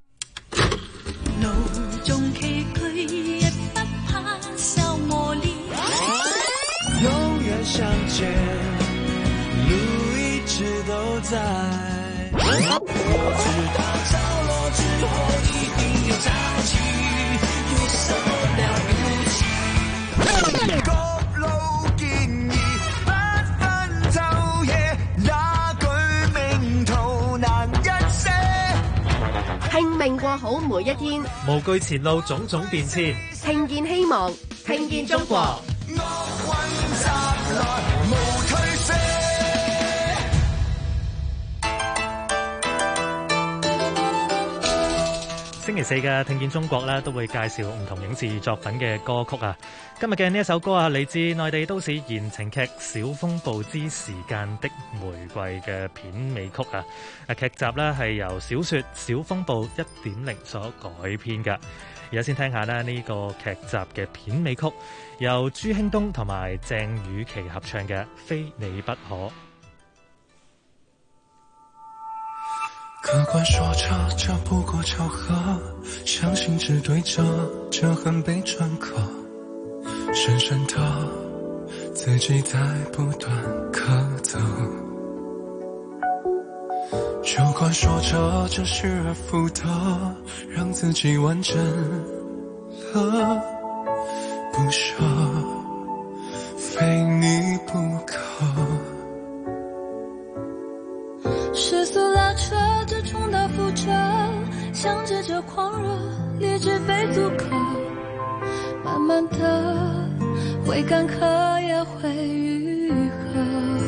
S2: 路中崎嶇，亦不怕受磨練。
S23: 永遠相見，路一直都在。我知道着落之後一定有朝氣，有什麼了不起？各路建議，不分晝夜，那句名圖難一些。
S24: 拼命過好每一天，
S12: 無懼前路種種變遷，
S24: 聽見希望，聽見中國。
S23: 惡運襲來無退卸。
S12: 星期四嘅聽見中國咧，都會介紹唔同影視作品嘅歌曲啊。今日嘅呢一首歌啊，嚟自內地都市言情劇《小風暴之時間的玫瑰》嘅片尾曲啊。劇集咧係由小說《小風暴1.0》所改編嘅。而家先聽下咧呢個劇集嘅片尾曲，由朱興東同埋鄭雨琪合唱嘅《非你不可》。
S23: 客觀說着這不過巧合，相信只對着這很被認可，深深的自己在不斷苛責。就快說着這失而復得，讓自己完整了，不捨非你不可。
S2: 世俗拉扯着重蹈覆轍，向着這狂熱理智被阻隔，慢慢的會乾涸也會愈合，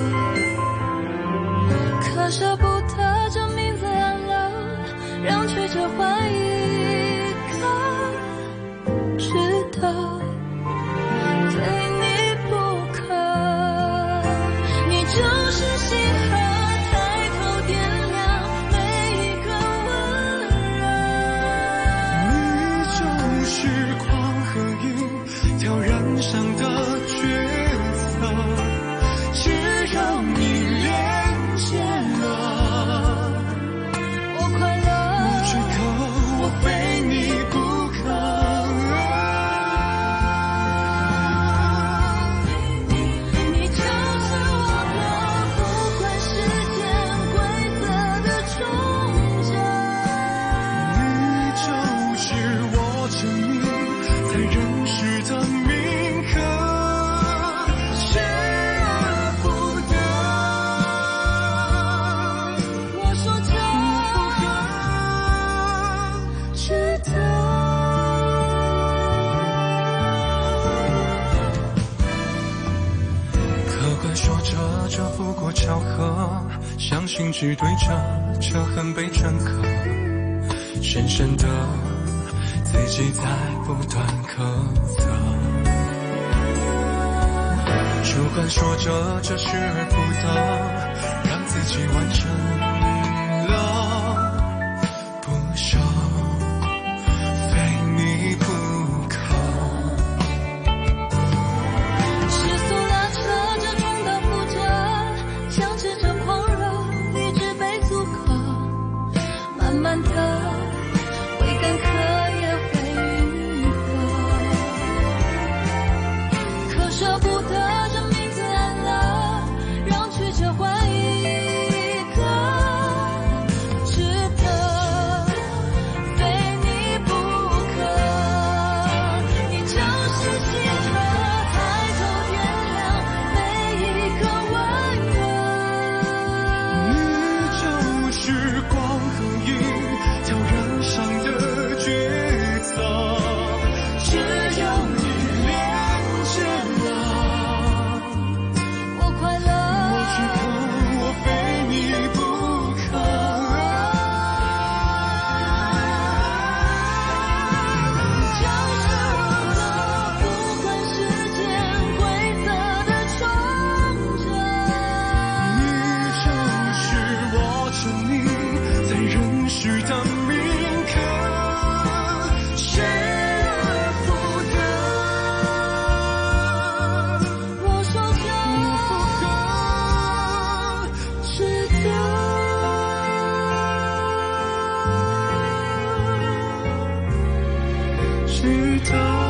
S2: 可捨不得這名字暗了，讓曲折換一個值得非你不可，你就是星河
S23: 上的角色，只要你連接了，
S2: 我快樂，
S23: 無時刻我非你不可。
S2: 你就是我，不管時間規則的重者，
S23: 你就是我生命在人世的這不過巧合，相信只對着這很被認可，深深的自己在不斷苛責，主觀說着這失而復得，讓自己完整了，不捨非你不可。
S2: 慢慢的會乾涸也會愈合，可捨不得這名字暗了，讓曲折換一個值得非你不可，你就是星河抬頭點亮每一個溫柔，
S23: 你就是光和影挑人生的抉擇，只要你連接了，
S2: 我快樂，
S23: 無時刻我非你不可。
S2: 你就是我，不管時間規則的重者，
S23: 你就是我生命在人世的銘刻，失而復得，
S2: 我說着值
S23: 得，值得。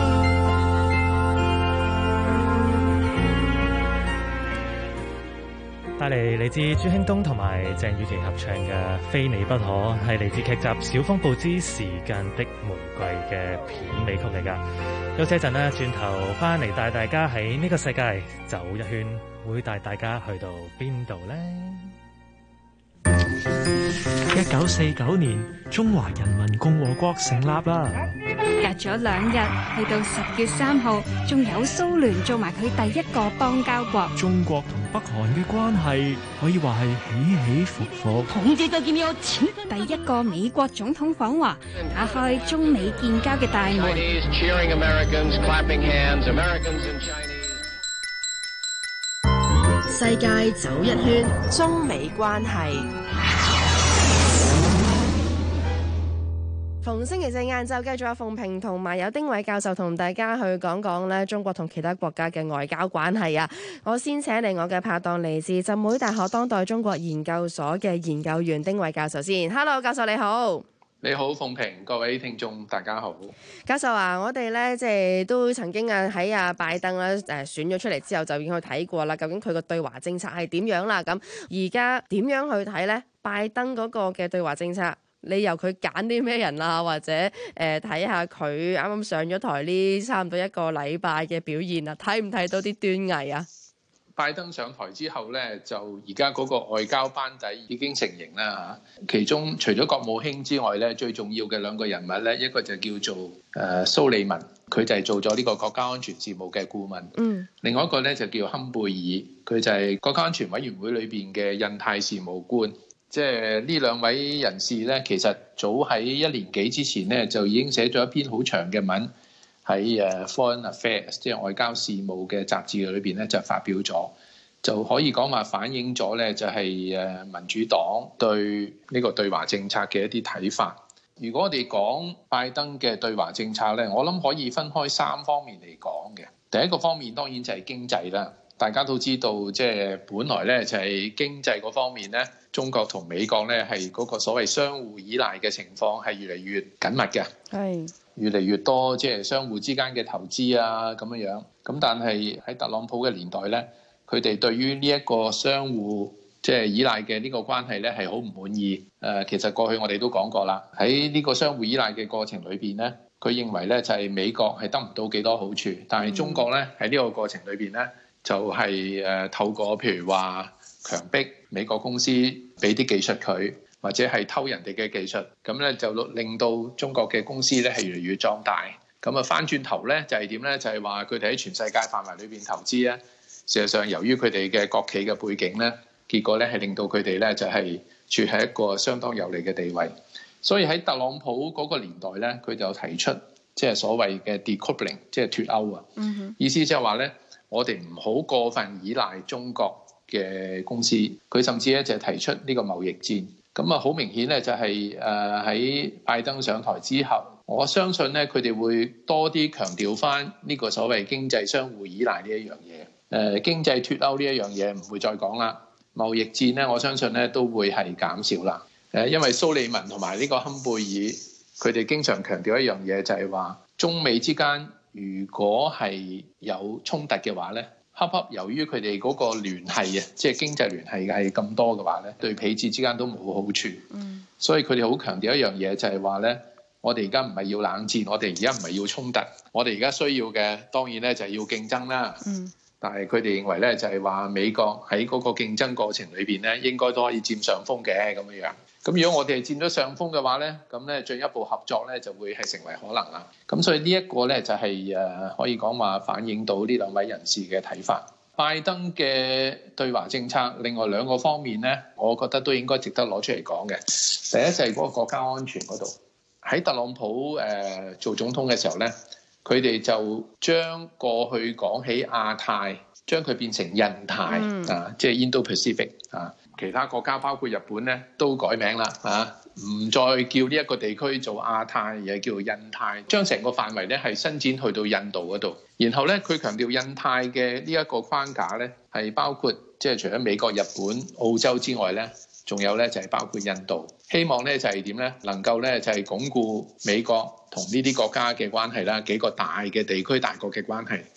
S12: 帶嚟嚟自朱興東同埋鄭雨琪合唱嘅《非你不可》，係嚟自劇集《小風暴之時間的玫瑰》嘅片尾曲嚟㗎。休息一陣啦，轉頭翻嚟帶大家喺呢個世界走一圈，會帶大家去到邊度呢？
S3: 1949年，中華人民共和國成立啦。
S4: 隔咗2日，去到10月3號，仲有蘇聯做埋佢第一個邦交國。
S3: 中國同北韓嘅關係可以話係起起伏伏。
S4: 第一個美國總統訪華，打開中美建交嘅大門。
S24: 世界走一圈，中美關係。逢星期四晏晝繼續有鳳萍同埋有丁偉教授同大家去講講咧中國同其他國家嘅外交關係啊！我先請嚟我嘅拍檔嚟自浸會大學當代中國研究所嘅研究員丁偉教授先。Hello， 教授你好。
S7: 你好，鳳萍，各位聽眾大家好。
S24: 教授啊，我哋咧即係都曾經喺拜登咧選咗出嚟之後就已經去睇過啦，究竟佢個對華政策係點樣啦？咁而家點樣去睇咧？拜登嗰個嘅對華政策，你由佢揀啲咩人啊？或者睇下佢啱啱上咗台呢差唔多1個禮拜嘅表現啊，睇唔睇到啲端倪啊？
S7: 拜登上台之後咧，就而家嗰個外交班底已經成型啦嚇。其中除咗國務卿之外咧，最重要嘅2個人物咧，一個就叫做蘇利文，佢就係做咗呢個國家安全事務嘅顧問。另外一個咧就叫坎貝爾，佢就係國家安全委員會裏邊嘅印太事務官。即係呢2位人士咧，其實早喺1年幾之前咧，就已經寫咗一篇好長嘅文喺Foreign Affairs， 即係外交事務嘅雜誌裏邊咧，就發表咗，就可以講話反映咗咧，就係民主黨對呢個對華政策嘅一啲睇法。如果我哋講拜登嘅對華政策咧，我諗可以分開3方面嚟講嘅。第一個方面當然就係經濟啦。大家都知道，即係本來咧就係經濟嗰方面咧，中國同美國咧係嗰個所謂相互依賴嘅情況係越嚟越緊密嘅，係越嚟越多即係相互之間嘅投資啊咁樣樣。咁但係喺特朗普嘅年代咧，佢哋對於呢一個相互即係依賴嘅呢個關係咧係好唔滿意。其實過去我哋都講過啦，喺呢個相互依賴嘅過程裏邊咧，佢認為咧就係美國係得唔到幾多好處，但係中國咧喺呢個過程裏邊咧，就係透過譬如話強迫美國公司俾啲技術佢，或者係偷人哋嘅技術，咁咧就令到中國嘅公司咧係越嚟越壯大。咁啊翻轉頭咧就係點咧？就係話佢哋喺全世界範圍裏邊投資咧，事實上由於佢哋嘅國企嘅背景咧，結果咧係令到佢哋咧就係處喺一個相當有利嘅地位。所以喺特朗普嗰個年代咧，佢就提出即係所謂嘅 decoupling， 即係脫歐啊。意思即係話咧，我哋唔好過分依賴中國嘅公司，佢甚至咧就係提出呢個貿易戰。咁啊，好明顯咧就係喺拜登上台之後，我相信咧佢哋會多啲強調翻呢個所謂經濟相互依賴呢一樣嘢。經濟脫歐呢一樣嘢唔會再講啦。貿易戰咧，我相信咧都會係減少啦。因為蘇利文同埋呢個坎貝爾，佢哋經常強調一樣嘢，就係話中美之間如果係有衝突嘅話咧，恰恰由於佢哋嗰個聯繫啊，即係經濟聯繫係咁多嘅話咧，對彼此之間都冇好處。所以佢哋好強調一樣嘢，就係話咧，我哋而家唔係要冷戰，我哋而家唔係要衝突，我哋而家需要嘅當然咧就係要競爭啦。但係佢哋認為咧就係話美國喺嗰個競爭過程裏邊咧，應該都可以佔上風嘅咁樣樣。咁如果我哋係佔咗上風嘅話咧，咁咧進一步合作咧就會係成為可能啦。咁所以呢一個咧就係可以講話反映到呢兩位人士嘅睇法。拜登嘅對華政策，另外2個方面咧，我覺得都應該值得攞出嚟講嘅。第一就係嗰個國家安全嗰度，喺特朗普做總統嘅時候咧，佢哋就將過去講起亞太，將佢變成印太啊，即係 Indo-Pacific 啊。其他國家包括日本咧都改名啦，唔再叫呢一個地區做亞太，而係叫做印太，將成個範圍咧係伸展去到印度嗰度。然後咧，佢強調印太嘅呢一個框架咧係包括即係除咗美國、日本、澳洲之外咧，仲有咧就係包括印度。希望咧就係點咧，能夠咧就係鞏固美國同呢啲國家嘅關係啦，幾個大嘅地區大國嘅關係。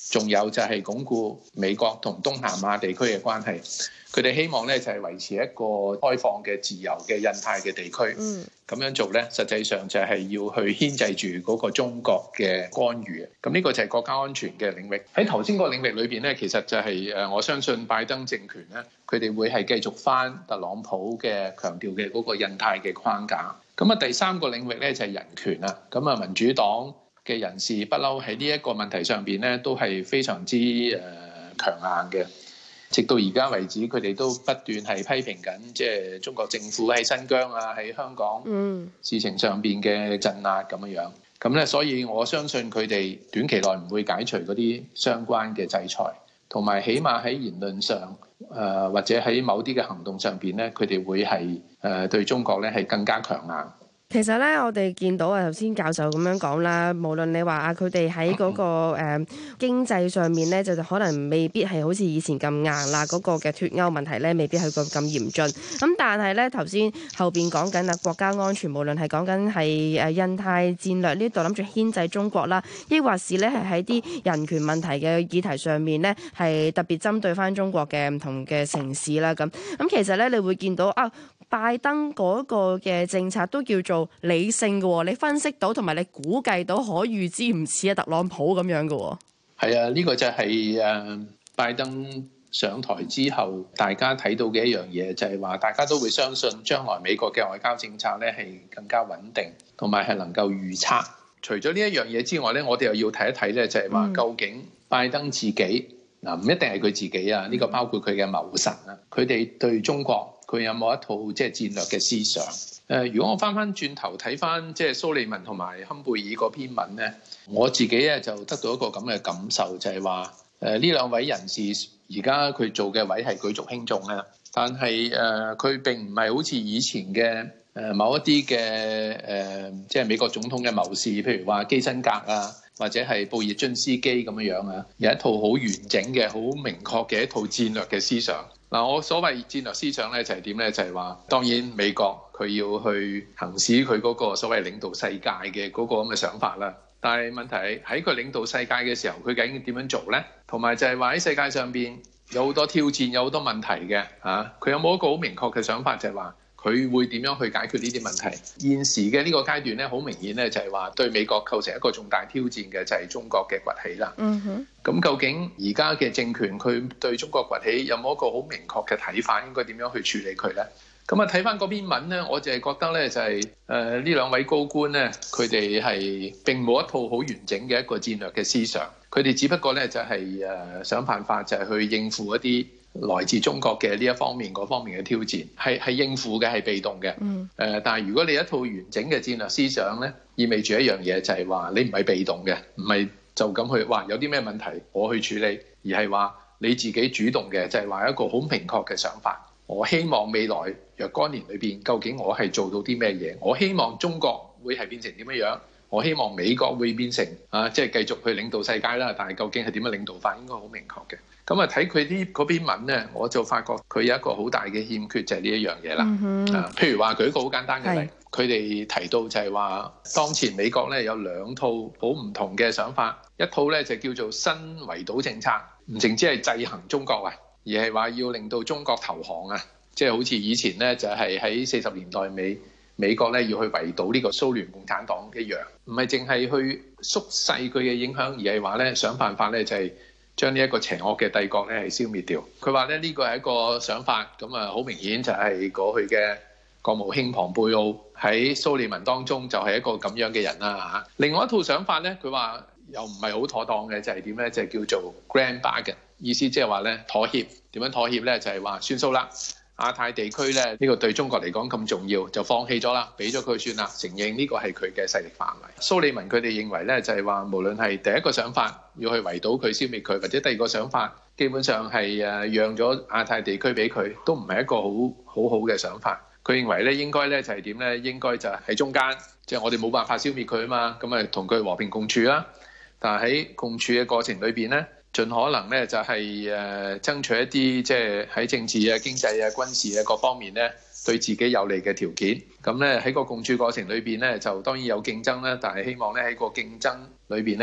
S7: 仲有就係鞏固美國同東南亞地區嘅關係。佢哋希望咧就係維持一個開放嘅自由嘅印太嘅地區。咁樣做咧，實際上就係要去牽制住嗰個中國嘅干預。咁呢個就係國家安全嘅領域。喺頭先個領域裏邊咧，其實就係我相信拜登政權咧，佢哋會係繼續翻特朗普嘅強調嘅嗰個印太嘅框架。咁啊，第三個領域咧就係人權啦。咁啊，民主黨嘅人士不嬲喺呢一個問題上邊咧，都係非常之強硬嘅。直到而家為止，佢哋都不斷係批評緊，即係中國政府喺新疆啊、喺香港事情上邊嘅鎮壓咁樣。咁咧，所以我相信佢哋短期內唔會解除嗰啲相關嘅制裁，同埋起碼喺言論上，或者喺某啲嘅行動上邊咧，佢哋會係對中國咧係更加強硬。
S24: 其實咧，我哋見到啊，頭先教授咁樣講啦，無論你話啊，佢哋喺嗰個經濟上面咧，就可能未必係好似以前咁硬啦，嗰個嘅脫歐問題咧，未必係咁嚴峻。咁但係咧，頭先後邊講緊啊，國家安全，無論係講緊係印太戰略呢度諗住牽制中國啦，抑或是咧係喺啲人權問題嘅議題上面咧，係特別針對翻中國嘅唔同嘅城市啦。咁其實咧，你會見到啊，拜登嗰個嘅政策都叫做理性嘅喎，你分析到同埋你估計到可預知唔似啊特朗普咁樣嘅喎。係啊，呢個就係拜登上台之後，大家睇到嘅一樣嘢，就係話大家都會相信將來美國嘅外交政策咧係更加穩定，同埋係能夠預測。除咗呢一樣嘢之外咧，我哋又要睇一睇咧，就係話究竟拜登自己嗱，唔一定係佢自己啊，呢個包括佢嘅謀臣啊，佢哋對中國佢有冇一套即係戰略嘅思想？如果我翻轉頭睇翻即係蘇利文同埋坎貝爾嗰篇文咧，我自己咧就得到一個咁嘅感受，就係話呢兩位人士而家佢做嘅位係舉足輕重咧，但係佢並唔係好似以前嘅某一啲嘅即係美國總統嘅謀士，譬如話基辛格啊，或者係布爾津斯基咁樣啊，有一套好完整嘅、好明確嘅一套戰略嘅思想。嗱，我所謂戰略思想咧就係點咧？就係話，當然美國佢要去行使佢嗰個所謂領導世界嘅嗰個咁嘅想法啦。但係問題係喺佢領導世界嘅時候，佢究竟點樣做咧？同埋就係話喺世界上邊有好多挑戰，有好多問題嘅嚇，佢有冇一個好明確嘅想法，就係話佢會點樣去解決呢啲問題？現時嘅呢個階段咧，好明顯咧就係話對美國構成一個重大挑戰嘅就係中國嘅崛起啦。咁究竟而家嘅政權佢對中國崛起有冇一個好明確嘅睇法？應該點樣去處理佢咧？咁啊睇翻嗰篇文咧，我就係覺得咧就係呢兩位高官咧，佢哋係並冇一套好完整嘅一個戰略嘅思想，佢哋只不過咧就係想辦法就係去應付一啲來自中國嘅呢一方面嗰方面嘅挑戰，係應付嘅，係被動嘅。但係如果你一套完整嘅戰略思想咧，意味住一樣嘢就係話你唔係被動嘅，唔係就咁去話有啲咩問題我去處理，而係話你自己主動嘅，就係話一個好明確嘅想法。我希望未來若干年裏邊，究竟我係做到啲咩嘢？我希望中國會係變成點樣樣？我希望美國會變成即係繼續去領導世界啦。但係究竟係點樣領導法，應該好明確嘅。咁啊，睇佢嗰篇文咧，我就發覺佢有一個好大嘅欠缺，就係呢一樣嘢啦。譬如話舉一個好簡單嘅例，佢哋提到就係話，當前美國咧有兩套好唔同嘅想法，一套咧就叫做新圍堵政策，唔淨止係制衡中國啊，而係話要令到中國投降啊，即係好似以前咧就係喺40年代尾，美國咧要去圍堵呢個蘇聯共產黨一樣，唔係淨係去縮細佢嘅影響，而係話咧想辦法咧就係將呢一個邪惡嘅帝國咧係消滅掉。佢話咧呢個係一個想法，咁啊好明顯就係過去嘅國務卿龐貝奧喺蘇利文當中就係一個咁樣嘅人啦嚇。另外一套想法咧，佢話又唔係好妥當嘅，就係點咧？就係叫做 Grand Bargain， 意思即係話咧妥協。點樣妥協咧？就係話算數啦。亞太地區咧呢個對中國嚟講咁重要，就放棄咗啦，俾咗佢算啦，承認呢個係佢嘅勢力範圍。蘇利文佢哋認為咧就係話，無論係第一個想法要去圍堵佢、消滅佢，或者第二個想法基本上係讓咗亞太地區俾佢，都唔係一個好嘅想法。佢認為咧應該咧就係點咧？應該就係喺中間，即係我哋冇辦法消滅佢啊嘛，咁啊同佢和平共處啦。但係喺共處嘅過程裏邊咧，盡可能咧就係爭取一啲即係喺政治啊、經濟啊、軍事啊各方面咧對自己有利嘅條件。咁咧喺個共處過程裏邊咧，就當然有競爭啦，但係希望咧喺個競爭裏邊咧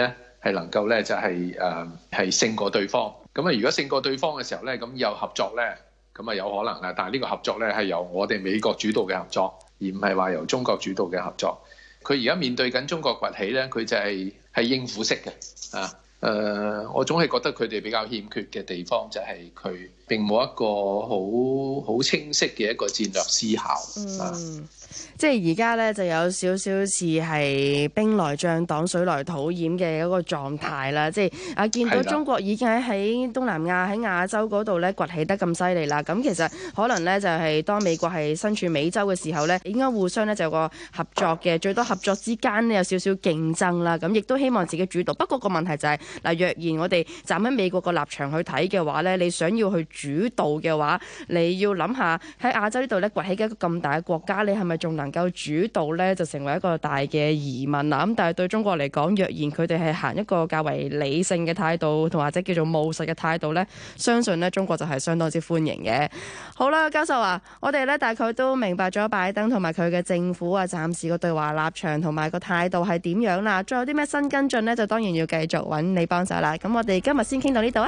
S7: 係能夠咧就係勝過對方。咁啊，如果勝過對方嘅時候咧，咁有合作咧，咁啊有可能啦。但係呢個合作咧係由我哋美國主導嘅合作，而唔係話由中國主導嘅合作。佢而家面對緊中國崛起咧，佢就係應付式嘅啊。我總係覺得佢哋比較欠缺嘅地方就係佢並冇一個好清晰嘅一個戰略思考。
S24: 即係而家咧就有少少似係兵來將擋水來土掩嘅一個狀態啦。即係見到中國已經喺東南亞喺亞洲嗰度咧崛起得咁犀利啦。咁其實可能咧就係當美國係身處美洲嘅時候咧，應該互相咧就有個合作嘅，最多合作之間咧有少少競爭啦。咁亦都希望自己主導。不過個問題就係嗱，若然我哋站喺美國個立場去睇嘅話咧，你想要去主導嘅話，你要諗下喺亞洲呢度咧崛起嘅一個咁大嘅國家，你係咪仲能夠主導呢？就成為一個大嘅疑問啦。咁但係對中國嚟講，若然佢哋係行一個較為理性嘅態度，同或者叫做務實嘅態度呢，相信呢中國就係相當之歡迎嘅。好啦，教授啊，我哋呢大概都明白咗拜登同埋佢嘅政府啊，暫時個對華立場同埋個態度係點樣啦。再有啲咩新跟進呢？就當然要繼續揾你幫手啦。咁我哋今日先傾到呢度啊。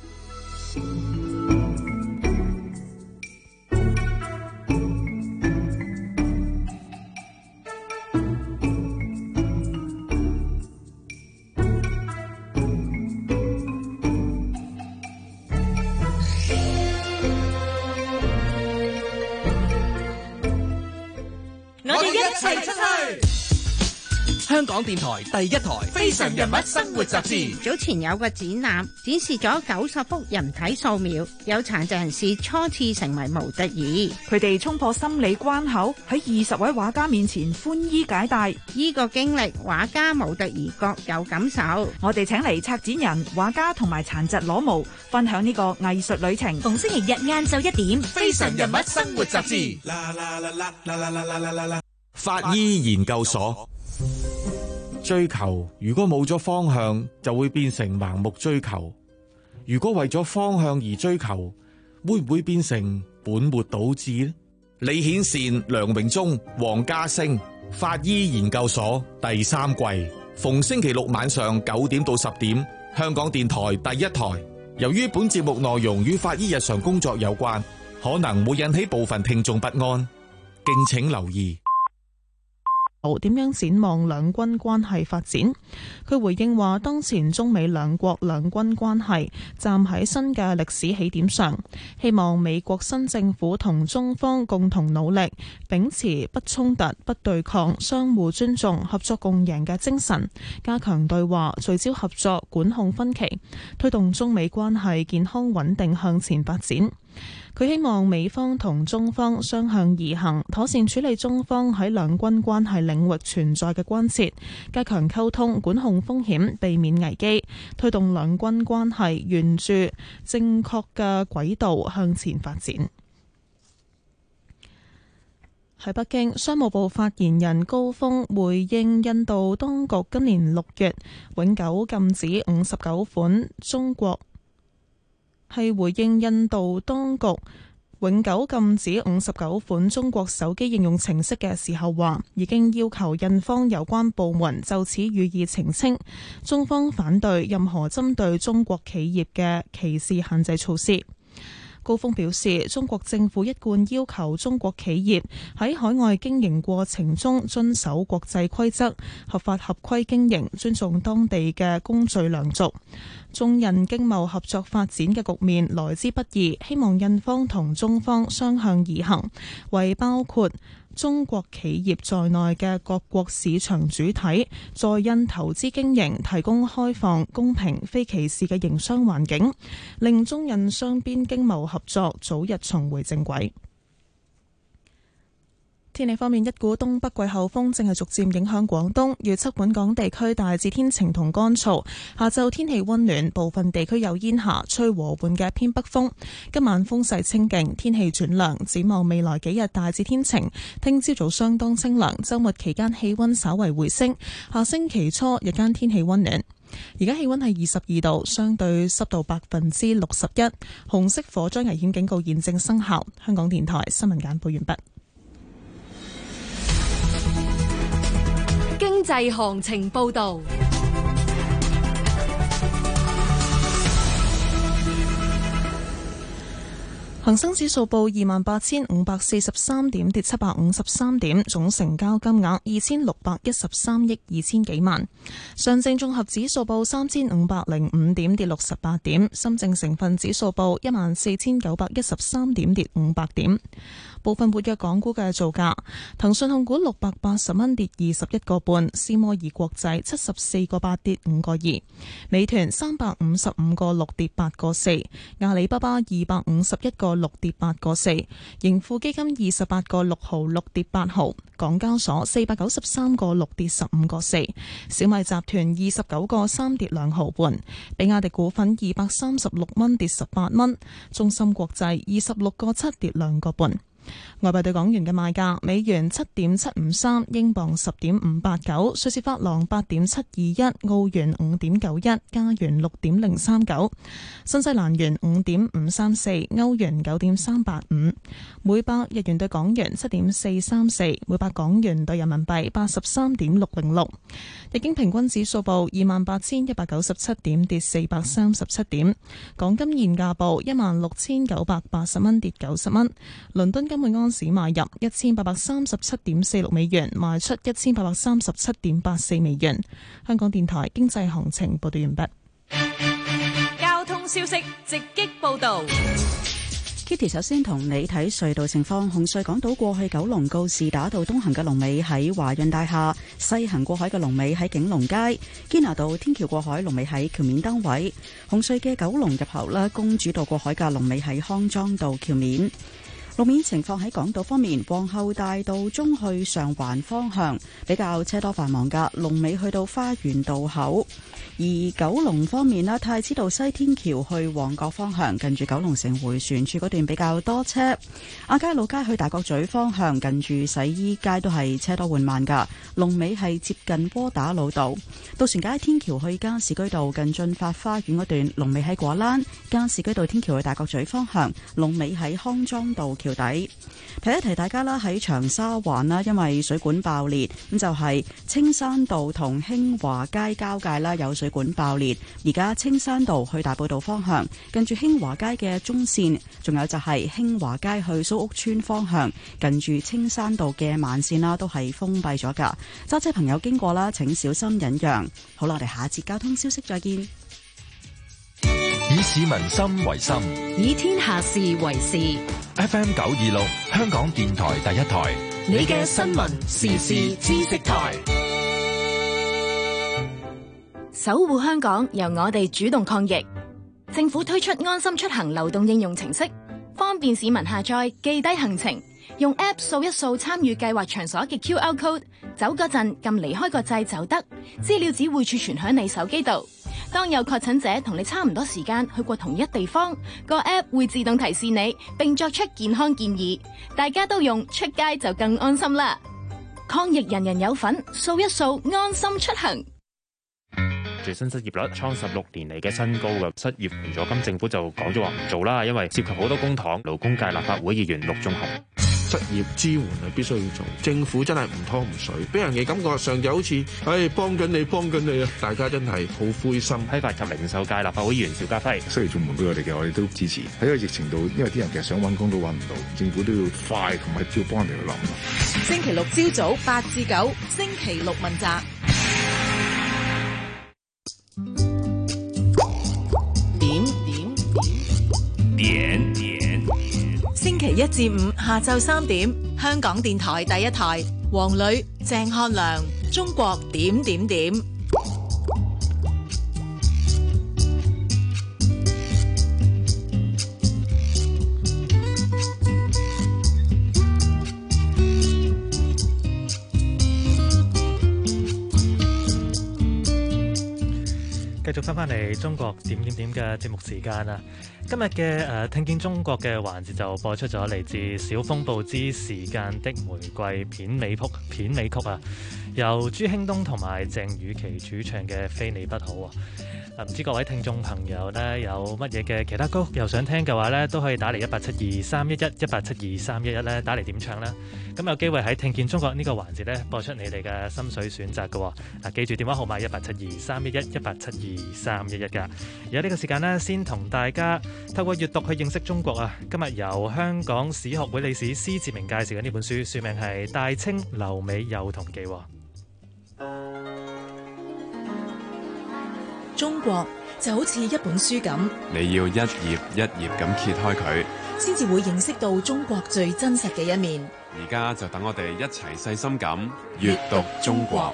S18: 一齊出去！香港電台第一台《非常人物生活雜誌》
S8: 早前有個展覽，展示咗90幅人體素描，有殘疾人士初次成為模特兒，
S9: 佢哋衝破心理關口，喺20位畫家面前寬衣解帶。
S8: 呢個經歷，畫家、模特兒各有感受。
S9: 我哋請嚟策展人、畫家同埋殘疾裸模，分享呢個藝術旅程。
S10: 逢星期日晏晝1點，《
S18: 非常人物生活雜誌》。
S11: 法醫研究所。追求如果冇咗方向，就會變成盲目追求；如果為咗方向而追求，會唔會變成本末倒置呢？李顯善、梁榮忠、黃家星，法醫研究所第3季，逢星期六晚上9點到10點，香港電台第一台。由於本節目內容與法醫日常工作有關，可能會引起部分聽眾不安，敬請留意。
S1: 點樣展望兩軍關係發展？佢回應話，當前中美兩國兩軍關係站喺新嘅歷史起點上，希望美國新政府同中方共同努力，秉持不衝突、不對抗、相互尊重、合作共贏嘅精神，加強對話，聚焦合作，管控分歧，推動中美關係健康穩定向前發展。佢希望美方同中方相向而行，妥善處理中方喺兩軍關係領域存在嘅關切，加強溝通，管控風險，避免危機，推動兩軍關係沿住正確嘅軌道向前發展。喺北京，商務部發言人高峰回應印度當局今年6月永久禁止59款中國係回應印度當局永久禁止59款中國手機應用程式嘅時候話，已經要求印方有關部門就此予以澄清。中方反對任何針對中國企業嘅歧視限制措施。高峰表示，中國政府一貫要求中國企業喺海外經營過程中遵守國際規則，合法合規經營，尊重當地嘅公序良俗。中印經貿合作發展嘅局面來之不易，希望印方同中方相向而行，為包括中國企業在內嘅各國市場主體在印投資經營提供開放、公平、非歧視嘅營商環境，令中印雙邊經貿合作早日重回正軌。天氣方面，一股東北季候風正係逐漸影響廣東，預測本港地區大致天晴同乾燥，下晝天氣溫暖，部分地區有煙霞，吹和緩嘅偏北風。今晚風勢清勁，天氣轉涼，展望未來幾日大致天晴，聽朝早相當清涼，週末期間氣溫稍為回升，下星期初日間天氣溫暖。而家氣溫係22度，相對濕度61%，紅色火災危險警告現正生效。香港電台新聞簡報完畢。
S25: 經濟行情報道。
S1: 恒生指數報28,543點，跌753點，總成交金額2613億2千幾萬。上證綜合指數報3505點，跌68點。深證成分指數報14,913點，跌500點。部分活躍港股嘅造價：騰訊控股680蚊，跌21個半；斯摩爾國際74個8，跌5個2；美團355個6，跌8個4；阿里巴巴251個6，跌8個4；盈富基金28個6毫6，跌8毫；港交所493個6，跌15個4；小米集團29個3，跌2毫半；比亞迪股份236蚊，跌18蚊；中芯國際26個7，跌2個半。外幣對港元嘅賣價：美元7.753，英鎊10.589，瑞士法郎8.721，澳元5.91，加元6.039，新西蘭元5.534，歐元9.385，每百日元對港元7.434，每百港元對人民幣83.606。日經平均指數報28,197點，跌437點。港金現價報16,980蚊，跌90蚊。倫敦金每安士買入1837.46美元，賣出1837.84美元。香港電台經濟行情報道完畢。
S9: 交通消息直擊報道。
S10: Kitty 首先同你睇隧道情況，紅隧港島過去九龍告士打道東行嘅龍尾喺華潤大廈，西行過海嘅龍尾喺景隆街，堅拿道天橋過海龍尾喺橋面燈位，紅隧嘅九龍入口啦，公主道過海嘅龍尾喺康莊道橋面。路面情況喺港島方面，皇后大道中去上環方向比較車多繁忙㗎，龍尾去到花園道口。而九龍方面啦，太子道西天橋去旺角方向，近住九龍城迴旋處嗰段比較多車。亞皆老街去大角咀方向，近住洗衣街都係車多緩慢㗎，龍尾係接近窩打老道。渡船街天橋去加士居道近駿發花園嗰段，龍尾喺果欄。加士居道天橋去大角咀方向，龍尾喺康莊道橋底。提一提大家啦，喺長沙灣啦，因為水管爆裂，咁就係青山道同興華街交界啦，有水管爆裂。而家青山道去大埔道方向，近住興華街嘅中線，仲有就係興華街去蘇屋村方向，近住青山道嘅慢線啦，都係封閉咗噶。揸車朋友經過啦，請小心忍讓。好啦，我哋下一節交通消息再見。
S5: 以市民心為心，
S14: 以天下事為事。
S5: FM 926，香港電台第一台，
S14: 你嘅新聞時事知識台。
S15: 守護香港，由我哋主動抗疫。政府推出安心出行流動應用程式，方便市民下載記低行程，用 App 掃一掃參與計劃場所嘅 QR code， 走嗰陣撳離開個掣就得，資料只會儲存喺你手機度。當有確診者同你差唔多時間去過同一地方，個 App 會自動提示你，並作出健康建議。大家都用，出街就更安心啦！抗疫人人有份，掃一掃安心出行。
S16: 最新失業率創16年嚟嘅新高嘅失業援助金，政府就講咗話唔做啦，因為涉及好多公帑。勞工界立法會議員陸頌雄。
S17: 失業支援係必須要做，政府真係唔拖唔水，俾人嘅感覺上就好似，幫緊你啊！大家真係好灰心。
S16: 批發及零售界立法會議員邵家輝，
S25: 失業綜援俾我哋嘅，我哋都支持。喺個疫情度，因為啲人其實想揾工都揾唔到，政府都要快同埋要幫人哋去諗。
S9: 星期六朝早8至9，星期六問責。
S18: 點。
S9: 星期一至五下晝3點，香港電台第一台，黃磊、鄭漢良，中國點點點。
S12: 繼續翻嚟中國點點點嘅節目時間啊！今日嘅聽見中國嘅環節就播出咗嚟自《小風暴之時間的玫瑰》片尾曲啊！ 由朱興東同埋鄭雨琪主唱嘅《非你不可》啊。唔知各位聽眾朋友呢，有乜嘢嘅其他歌又想聽嘅話呢，都可以打嚟187231187231咧，打嚟點唱啦。咁有機會喺聽見中國呢個環節呢，播出你哋嘅心水選擇嘅。嗱，記住電話號碼187231187231㗎。而家呢個時間呢，先同大家透過閱讀去認識中國啊。今日由香港史學會理事施志明介紹嘅呢本書，書名係《大清留美幼童記》。
S9: 中國就好似一本書咁，
S6: 你要一頁一頁咁揭開佢，
S9: 先至會認識到中國最真實嘅一面。
S6: 而家就等我哋一齊細心咁閱讀中國。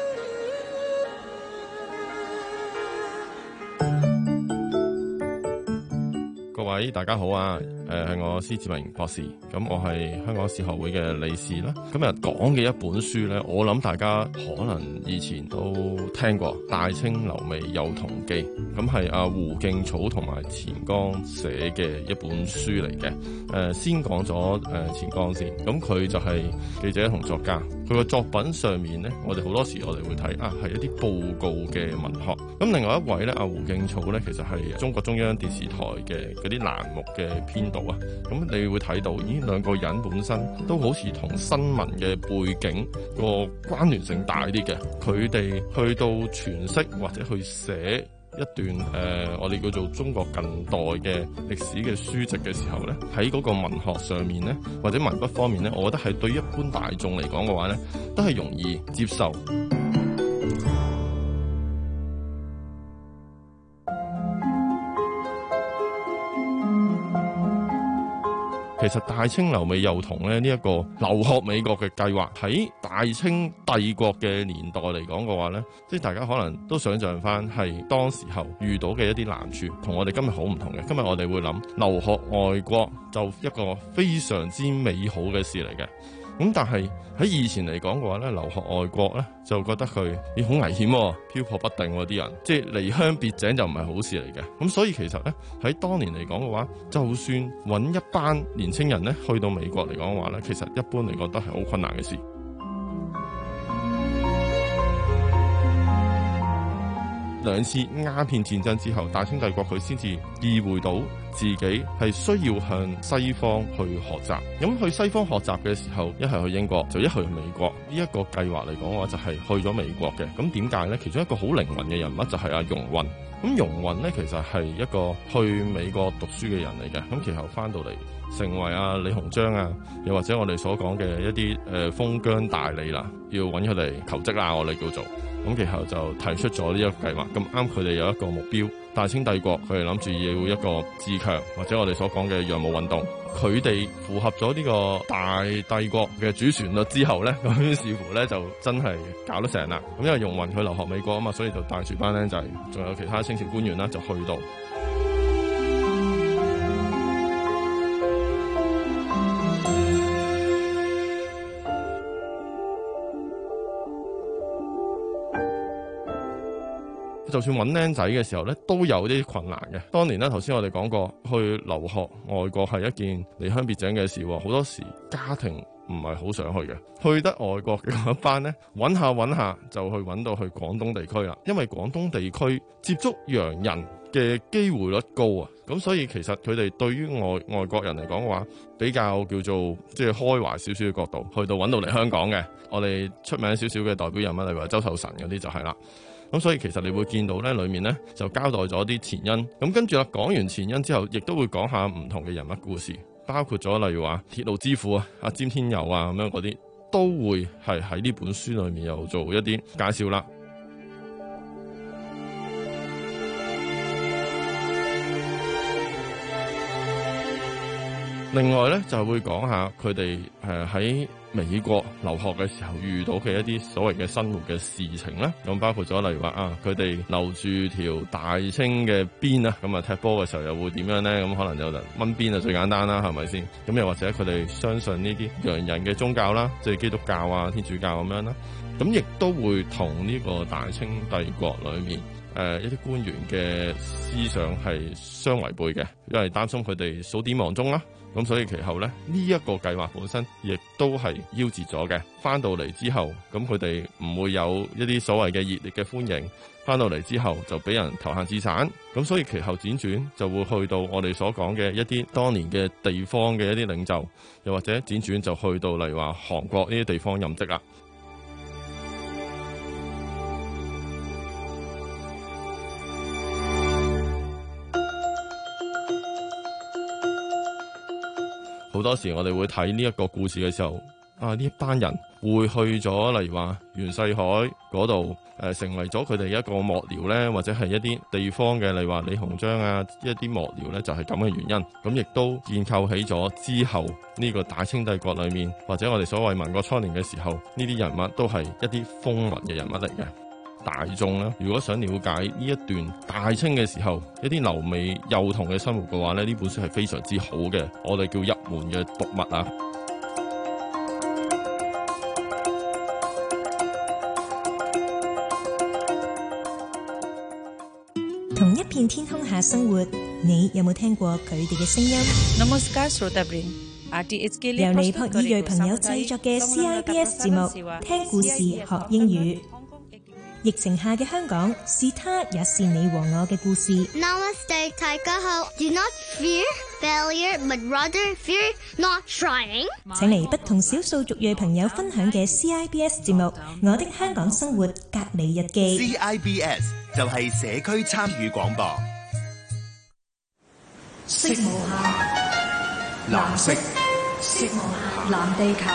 S19: 各位大家好啊，係我施志明博士，咁我係香港史學會嘅理事啦。今日講嘅一本書呢，我諗大家可能以前都聽過《大清留美幼童記》，咁係阿胡勁草同埋錢剛寫嘅一本書嚟嘅。先講咗錢剛先，咁佢就係記者同作家，佢個作品上面呢，我哋好多時我哋會睇係一啲報告嘅文學。咁另外一位呢，阿胡勁草呢，其實係中國中央電視台嘅嗰啲欄目嘅編導啊。咁你會睇到，咦，兩個人本身都好似同新聞嘅背景個關聯性大啲嘅。佢哋去到詮釋或者去寫一段我哋叫做中國近代嘅歷史嘅書籍嘅時候呢，喺嗰個文學上面呢，或者文筆方面呢，我覺得係對一般大眾嚟講嘅話呢，都係容易接受。其實大清留美幼童咧，呢一個留學美國嘅計劃喺大清帝國嘅年代嚟講嘅話呢，即係大家可能都想象翻係當時候遇到嘅一啲難處，同我哋今日好唔同嘅。今日我哋會諗留學外國就一個非常之美好嘅事嚟嘅。咁但係喺以前嚟講嘅話咧，留學外國咧就覺得佢好危險喎，漂泊不定喎，啲人即係離鄉別井就唔係好事嚟嘅。咁所以其實咧喺當年嚟講嘅話，就算揾一班年青人咧去到美國嚟講嘅話咧，其實一般嚟講都係好困難嘅事。兩次鴉片戰爭之後，大清帝國佢先至意會到自己係需要向西方去學習。咁去西方學習嘅時候，一係去英國，就一係去美國。呢一個計劃嚟講嘅話，就係去咗美國嘅。咁點解呢？其中一個好靈魂嘅人物就係阿容閎。咁容閎呢，其實係一個去美國讀書嘅人嚟嘅。咁其後翻到嚟，成為阿李鴻章啊，又或者我哋所講嘅一啲封疆大吏啦，要揾佢哋求職啦，我哋叫做。咁其後就提出咗呢一個計劃，咁啱佢哋有一個目標，大清帝國佢哋諗住要一個自強，或者我哋所講嘅洋務運動，佢哋符合咗呢個大帝國嘅主旋律之後呢，咁於是乎呢，就真係搞得成啦。咁因為容閎佢留學美國啊嘛，所以就帶住班僆仔，仲有其他清朝官員啦，就去到。就算揾僆仔嘅時候呢，都有啲困難嘅。當年呢，頭先我哋講過，去留學外國係一件離鄉別井嘅事，好多時家庭唔係好想去嘅。去得外國嘅嗰一班呢，揾下就去揾到去廣東地區啦。因為廣東地區接觸洋人嘅機會率高啊，咁所以其實佢哋對於外國人嚟講嘅話，比較叫做即係開懷少少嘅角度，去到揾到嚟香港嘅。我哋出名少少嘅代表人物，例如話周壽臣嗰啲就係啦。咁所以其實你會見到咧，裏面咧就交代咗啲前因。咁跟住啦，講完前因之後，亦都會講下唔同嘅人物故事，包括咗例如話鐵路之父啊、阿詹天佑啊咁樣嗰啲，都會係喺呢本書裏面又做一啲介紹啦。另外咧就會講下佢哋喺美國留學嘅時候遇到嘅一啲所謂嘅生活嘅事情啦。咁包括咗例如話佢哋留住條大清嘅鞭啊，咁啊踢波嘅時候又會點樣咧？咁可能就掹鞭就最簡單啦，係咪先？咁又或者佢哋相信呢啲洋人嘅宗教啦，即係基督教啊、天主教咁樣啦。咁亦都會同呢個大清帝國裏面一啲官員嘅思想係相違背嘅，因為擔心佢哋數典忘宗啦。咁所以其後咧，呢一個計劃本身亦都係夭折咗嘅。翻到嚟之後，咁佢哋唔會有一啲所謂嘅熱烈嘅歡迎。翻到嚟之後就俾人投閒自散，咁所以其後輾轉就會去到我哋所講嘅一啲當年嘅地方嘅一啲領袖，又或者輾轉就去到例如話韓國呢啲地方任職啦。好多時我哋會睇呢一個故事嘅時候，呢一班人會去咗例如話袁世凱嗰度，成為咗佢哋一個幕僚呢，或者係一啲地方嘅例如話李鴻章啊，一啲幕僚呢，就係咁嘅原因。咁亦都建構起咗之後呢個大清帝國裏面，或者我哋所謂民國初年嘅時候，呢啲人物都係一啲風雲嘅人物嚟嘅。大眾呢，如果想了解呢一段大清嘅時候一啲留美幼童嘅生活嘅話呢，呢本書係非常之好嘅，我哋叫入門嘅讀物啊。
S2: 同一片天空下生活，你有冇聽過佢哋嘅聲音？由尼泊爾裔朋友製作嘅 CIBS 節目，聽故事學英語。疫情下嘅香港，是他也是你和我嘅故事。
S13: Namaste， 大家好。Do not fear failure, but rather fear not trying。
S2: 請嚟不同少數族裔朋友分享嘅 CIBS 節目《我的香港生活隔離日記》。
S20: CIBS 就係社區參與廣播。
S14: 色無限，藍色，色無限，藍地球。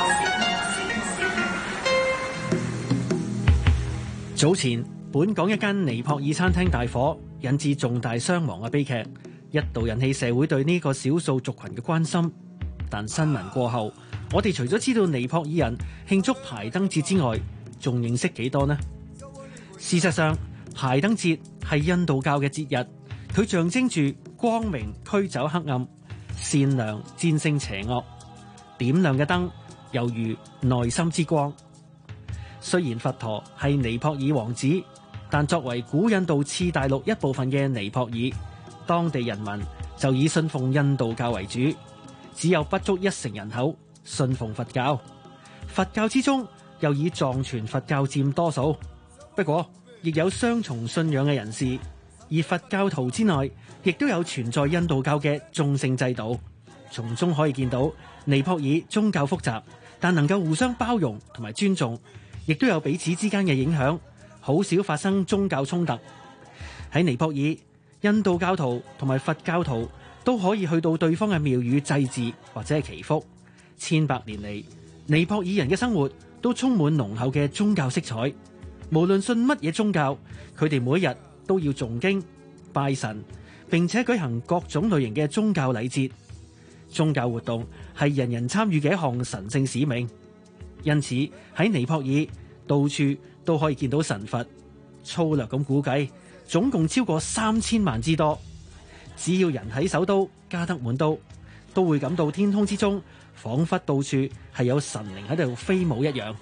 S21: 早前，本港一間尼泊爾餐廳大火，引致重大傷亡嘅悲劇，一度引起社會對呢個少數族群嘅關心。但新聞過後，我哋除咗知道尼泊爾人慶祝排燈節之外，仲認識幾多呢？事實上，排燈節係印度教嘅節日，佢象徵住光明驅走黑暗，善良戰勝邪惡。點亮嘅燈，猶如內心之光。雖然佛陀係尼泊爾王子，但作為古印度次大陸一部分嘅尼泊爾，當地人民就以信奉印度教為主，只有不足1成人口信奉佛教。佛教之中又以藏傳佛教佔多數，不過亦有雙重信仰嘅人士，而佛教徒之內亦都有存在印度教嘅種姓制度，從中可以見到尼泊爾宗教複雜，但能夠互相包容同埋尊重，亦都有彼此之間嘅影響，好少發生宗教衝突。喺尼泊爾，印度教徒同埋佛教徒都可以去到對方嘅廟宇祭祀或者係祈福。千百年嚟，尼泊爾人嘅生活都充滿濃厚嘅宗教色彩。無論信乜嘢宗教，佢哋每一日都要誦經、拜神，並且舉行各種類型嘅宗教禮節。宗教活動係人人參與嘅一項神聖使命。因此喺尼泊爾到處都可以見到神佛，粗略咁估計總共超過3000萬之多。只要人喺首都加德滿都，都會感到天空之中仿佛到處係有神靈喺度飛舞一樣。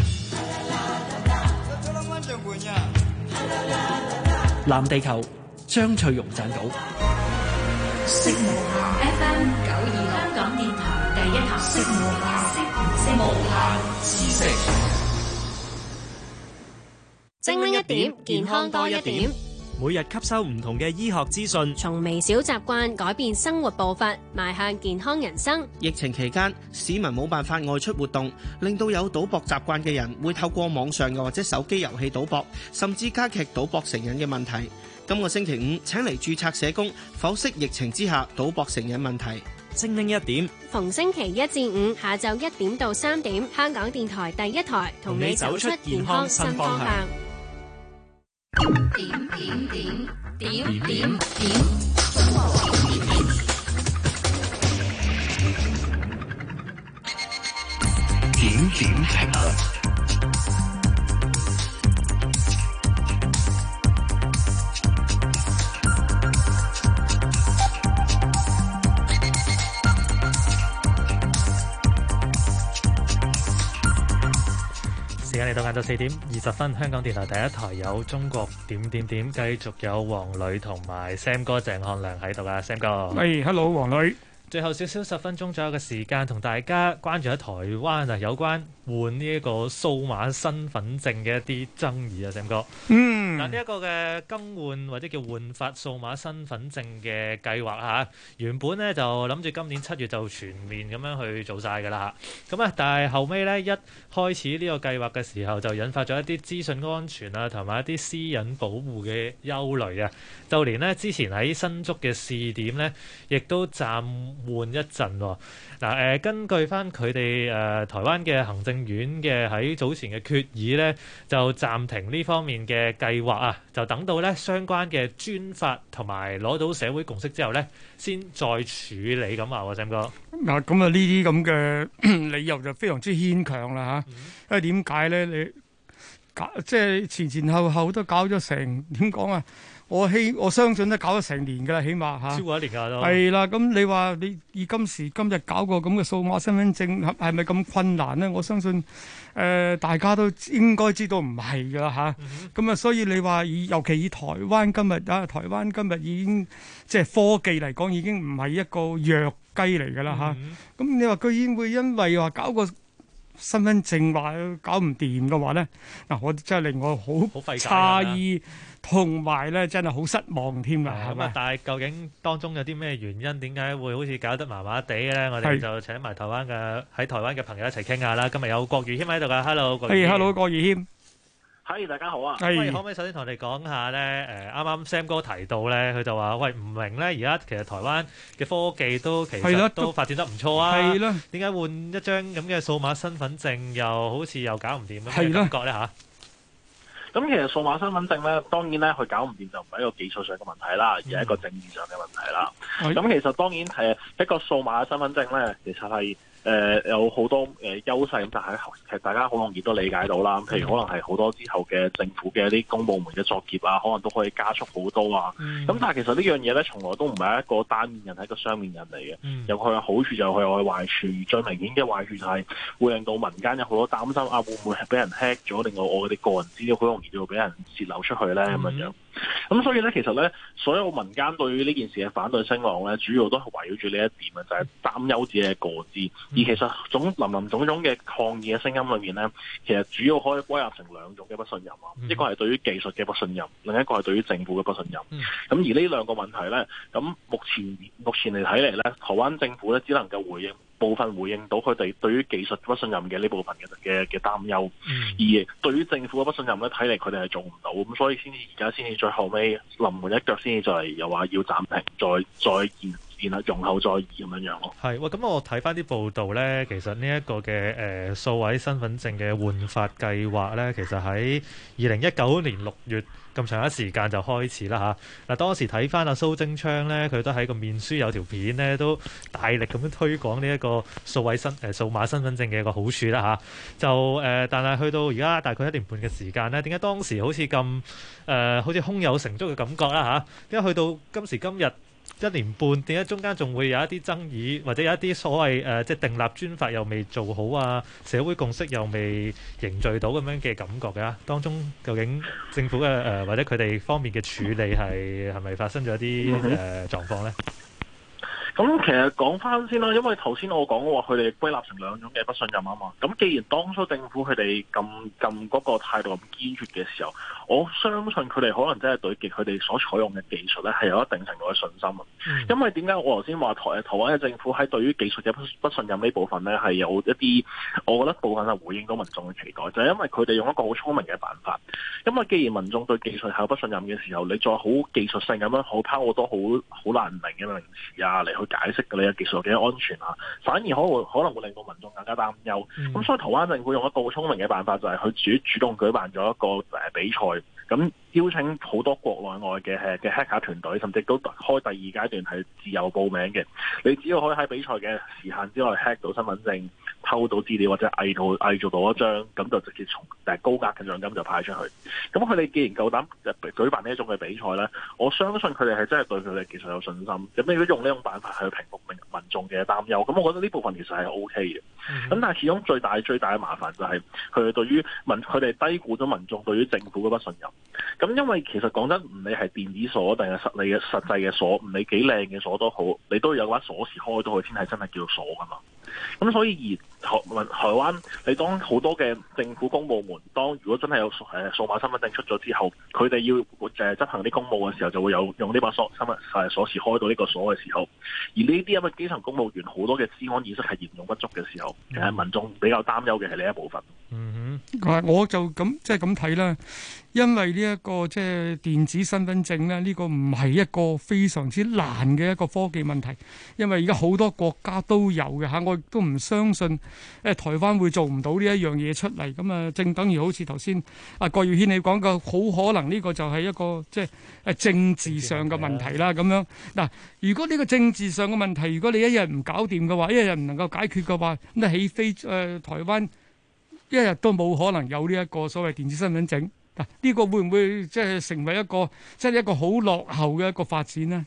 S21: 藍地球，張翠容撰稿。
S14: 色無限 FM 926香港電台第一台，色無限，色無限知識，
S22: 精靈一點，健康多一點。
S3: 每日吸收唔同嘅醫學資訊，
S22: 從微小習慣改變生活步伐，邁向健康人生。
S26: 疫情期間，市民冇辦法外出活動，令到有賭博習慣嘅人會透過網上又或者手機遊戲賭博，甚至加劇賭博成癮嘅問題。今個星期五請嚟註冊社工剖析疫情之下賭博成癮問題。
S3: 精靈一點，
S22: 逢星期1至5下晝1點到3點，香港電台第一台同你走出健康新方向。點
S18: 評論。
S12: 時間嚟到晏晝4點20分，香港電台第一台有中國點，繼續有黃磊同埋 Sam 哥鄭漢良喺度啊 ，Sam 哥。
S27: Hello 黃磊。
S12: 最後少少10分鐘左右嘅時間，同大家關注喺台灣啊，有關換呢一個數碼身份證嘅一啲爭議啊，Sam哥。嗱，呢一個嘅更換或者叫換發數碼身份證嘅計劃嚇，原本咧就諗住今年7月就全面咁樣去做晒㗎啦嚇。咁啊，但係後尾咧一開始呢個計劃嘅時候，就引發咗一啲資訊安全啊，同埋一啲私隱保護嘅憂慮啊。就連呢之前喺新竹嘅試點咧，亦都暫換一陣喎。嗱，根據翻佢哋台灣嘅行政院嘅喺早前嘅決議咧，就暫停呢方面嘅計劃啊，就等到咧相關嘅專法同埋攞到社會共識之後咧，先再處理咁話喎，Sam哥。
S4: 嗱，咁啊呢啲咁嘅理由就非常之牽強啦嚇，因為點解咧？你即係前後都搞咗成點講啊？我相信都搞咗成年㗎啦，起碼嚇。
S12: 超過1年㗎都。係
S4: 啦，咁你話你以今時今日搞個咁嘅數碼身份證係咪咁困難咧？我相信大家都應該知道唔係㗎啦嚇。咁啊，所以你話尤其以台灣今日已經即係科技嚟講已經唔係一個弱雞嚟㗎啦嚇。咁你話居然會因為話搞個身份證話搞唔掂嘅話咧，嗱，我真係令我好詫異，同埋咧真係好失望添啊！係咪？
S12: 但係究竟當中有啲咩原因？點解會好似搞得麻麻地咧？我哋就請埋喺台灣嘅朋友一齊傾下啦。今日有郭豫謙喺度㗎 ，Hello， 郭豫謙。
S4: Hello， 郭豫謙。
S7: 係，大家好啊！
S12: 喂，可唔可以首先同我哋講下咧？啱啱 Sam 哥提到咧，佢就話：喂，唔明咧，而家其實台灣嘅科技都其實都發展得唔錯啊！係啦，點解換一張咁嘅數碼身份證又好似又搞唔掂咁嘅感覺咧？嚇？
S7: 咁其實數碼身份證咧，當然咧佢搞唔掂就唔係一個技術上嘅問題啦，而係一個政治上嘅問題啦。咁其實當然係一個數碼身份證咧，其實係有好多優勢，咁但係其實大家好容易都理解到啦。譬如可能係好多之後嘅政府嘅一啲公部門嘅作業啊，可能都可以加速好多啊。咁但係其實呢樣嘢咧，從來都唔係一個單面人，係一個雙面人嚟嘅。有佢嘅好處就係佢嘅壞處，最明顯嘅壞處就係會令到民間有好多擔心啊，會唔會係俾人 hack 咗，令到我哋個人資料好容易就會俾人泄漏出去咧咁樣。咁所以咧，其實咧，所有民間對於呢件事嘅反對聲浪咧，主要都係圍繞住呢一點嘅，就係擔憂自己嘅個資。而其實林林總總嘅抗議嘅聲音裏面咧，其實主要可以歸納成兩種嘅不信任啊。一個係對於技術嘅不信任，另一個係對於政府嘅不信任。咁而呢兩個問題咧，咁目前嚟睇嚟咧，台灣政府咧只能夠部分回應到佢哋對於技術不信任嘅呢部分嘅擔憂，而對於政府嘅不信任咧，睇嚟佢哋係做唔到，咁所以而家先至最後尾臨門一腳，先至就係又話要暫停，再然後容後再議咁樣樣咯。
S12: 係，喂，咁我睇翻啲報道咧，其實呢一個嘅數位身份證嘅換發計劃咧，其實喺2019年6月咁長一時間就開始啦嚇。嗱，當時睇翻阿蘇貞昌咧，佢都喺個面書有條片咧，都大力咁樣推廣呢一個數碼身份證嘅一個好處啦嚇。就但係去到而家大概1年半嘅時間咧，點解當時好似咁好似胸有成竹嘅感覺啦嚇？點解去到今時今日1年半，點解中間仲會有一啲爭議，或者有一啲所謂即係訂立專法又未做好啊，社會共識又未凝聚到咁樣嘅感覺嘅？當中究竟政府嘅或者佢哋方面嘅處理係咪發生咗一啲狀況咧？
S7: 咁其實講翻先啦，因為頭先我講過佢哋歸納成兩種嘅不信任啊嘛。咁既然當初政府佢哋咁嗰個態度咁堅決嘅時候，我相信佢哋可能真係對佢哋所採用嘅技術咧係有一定程度嘅信心。因為點解我頭先話台灣嘅政府喺對於技術嘅不信任呢部分咧係有一啲，我覺得部分係回應到民眾嘅期待，就係因為佢哋用一個好聰明嘅辦法。因為既然民眾對技術係有不信任嘅時候，你再好技術性咁樣好拋好多好難明嘅名詞啊嚟去解釋你嘅技術有幾安全啊，反而可能會令到民眾更加擔憂。咁所以台灣政府用一個好聰明嘅辦法，就係佢主動舉辦咗一個比賽，咁邀請好多國內外嘅黑客團隊，甚至都開第2階段係自由報名嘅。你只要可以喺比賽嘅時限之內 hack 到身份證、偷到資料或者偽造到一張，咁就直接從高額嘅獎金就派出去。咁佢哋既然夠膽舉辦呢一種嘅比賽咧，我相信佢哋係真係對佢哋技術有信心。咁你如果用呢種辦法去平復民眾嘅擔憂，咁我覺得呢部分其實係 OK 嘅。咁但係始終最大嘅麻煩就係佢哋對於佢哋低估咗民眾對於政府嘅不信任。 咁因為其實講真，唔理係電子鎖定係實際嘅鎖，唔理幾靚嘅鎖都好，你都要有把鎖匙開到佢先係真係叫做鎖噶嘛。咁所以台灣，你當好多嘅政府公務門，當如果真係有數碼身份證出咗之後，佢哋要執行啲公務嘅時候，就會有用呢把鎖匙開到呢個鎖嘅時候。而呢啲咁嘅基層公務員好多嘅資安意識係嚴重不足嘅時候，民眾比較擔憂嘅係呢一部分。
S4: 我就咁睇啦，因為呢一個即係電子身份證咧，呢個唔係一個非常之難嘅一個科技問題，因為而家好多國家都有嘅嚇，我亦都唔相信台灣會做唔到呢一樣嘢出嚟。咁啊，正等於好似頭先郭耀軒你講嘅，好可能呢個就係一個即係政治上嘅問題啦。咁樣嗱，如果呢個政治上嘅問題，如果你一日唔搞掂嘅話，一日唔能夠解決嘅話，咁啊起飛台灣一日都冇可能有呢一個所謂電子身份證。嗱，呢個會唔會即係成為一個好落後嘅一個發展呢？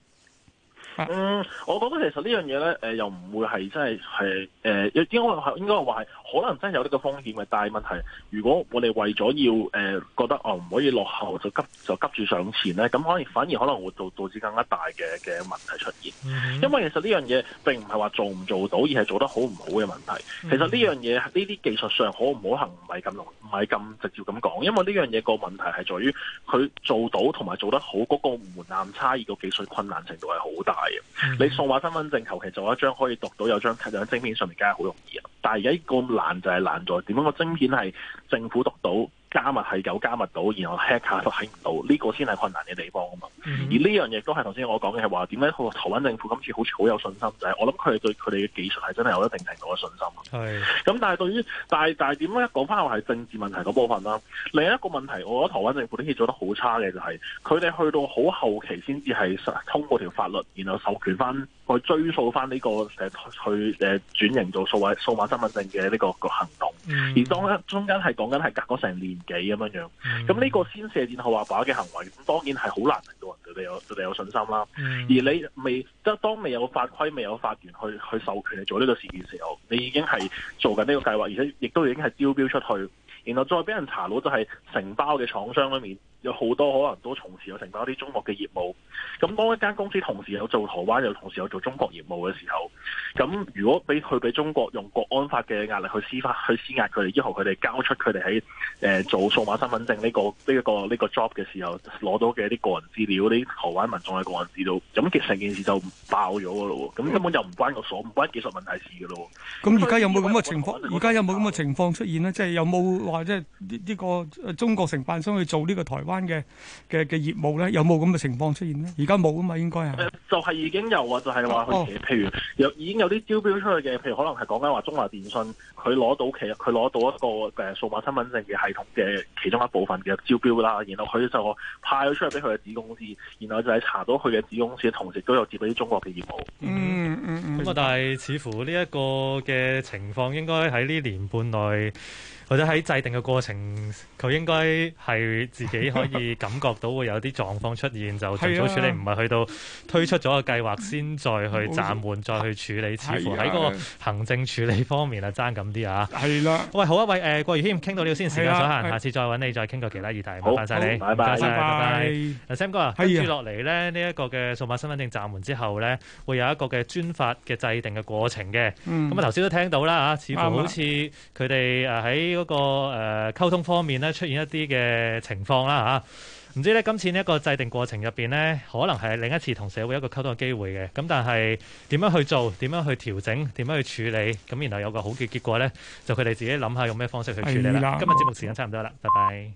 S7: 我覺得其實呢樣嘢咧，又唔會係真係應該話係可能真係有呢個風險嘅。但係問題，如果我哋為咗要覺得唔可以落後，就急住上前咧，咁反而可能會導致更加大嘅問題出現。因為其實呢樣嘢並唔係話做唔做到，而係做得好唔好嘅問題。其實呢樣嘢呢啲技術上可唔可行，唔係咁直接咁講。因為呢樣嘢個問題係在於佢做到同埋做得好嗰個門檻差異，個技術困難程度係好大。你數碼身份證求其做一張可以讀到有張晶片上面，梗係好容易啊！但係而家個難就係難在點樣個晶片係政府讀到，加密係有加密到，然後 hacker 都睇唔到，呢個先係困難嘅地方啊嘛。而呢樣嘢都係頭先我講嘅係話，點解台灣政府今次好似好有信心，就係我諗佢哋對佢哋嘅技術係真係有一定程度嘅信心。咁但係但係點樣講翻話係政治問題嗰部分啦？另一個問題，我覺得台灣政府呢次做得好差嘅就係佢哋去到好後期先至係通過條法律，然後授權翻去追溯翻呢個去轉型做數碼身份證嘅呢個行動。而中間係講緊係隔咗成年幾咁樣樣，咁呢個先射箭後畫靶嘅行為，咁當然係好難令到人對你有信心啦。而你當未有法規、未有法源去授權你做呢個事件嘅時候，你已經係做緊呢個計劃，而且亦都已經係招標出去，然後再俾人查到就係承包嘅廠商裏面有好多可能都從事有承包啲中國嘅業務。咁當一間公司同時有做台灣，又同時有做中國業務嘅時候，咁如果俾中國用國安法嘅壓力去施壓佢哋，之後佢哋交出佢哋喺做數碼身份證呢個 job 嘅時候攞到嘅啲個人資料，啲台灣民眾嘅個人資料，咁成件事就爆咗噶咯喎，咁根本就唔關個鎖，唔關技術問題事噶咯喎。咁而家有冇咁嘅情況？而家有冇咁嘅情況出現呢？即係有冇話即係呢個中國承辦商去做呢個台灣嘅業務咧？有冇咁嘅情況出現呢？而家冇啊嘛，應該係。就係已經有啊，就係話譬如已經有啲招標出去嘅，譬如可能係講緊話中華電信佢攞到一個數碼身份證嘅系統嘅其中一部分嘅招標啦，然後佢就派咗出去俾佢嘅子公司，然後就係查到佢嘅子公司同時都有接嗰啲中國嘅業務。
S12: 咁但係似乎呢一個嘅情況應該喺呢年半內，或者喺制定嘅過程，佢應該係自己可以感覺到會有啲狀況出現，就盡早處理，唔係去到推出咗個計劃先再去暫緩，再去處理。似乎喺個行政處理方面爭咁啲啊。係啦。喂，好啊，喂，郭耀軒傾到呢度先，時間所限，下次再揾你再傾過其他議題。麻煩曬你，唔該曬，拜拜。Sam 哥啊，跟住落嚟咧，呢一個嘅數碼身份證暫緩之後咧，會有一個嘅專法嘅制定嘅過程嘅。咁啊頭先都聽到啦嚇，似乎好似佢哋喺嗰個溝通方面咧出現一啲嘅情況啦嚇，唔知咧今次呢一個制定過程入邊咧，可能係另一次同社會一個溝通嘅機會嘅，咁但係點樣去做，點樣去調整，點樣去處理，咁然後有個好嘅結果咧，就佢哋自己諗下用咩方式去處理啦。今日節目時間差唔多啦，拜拜。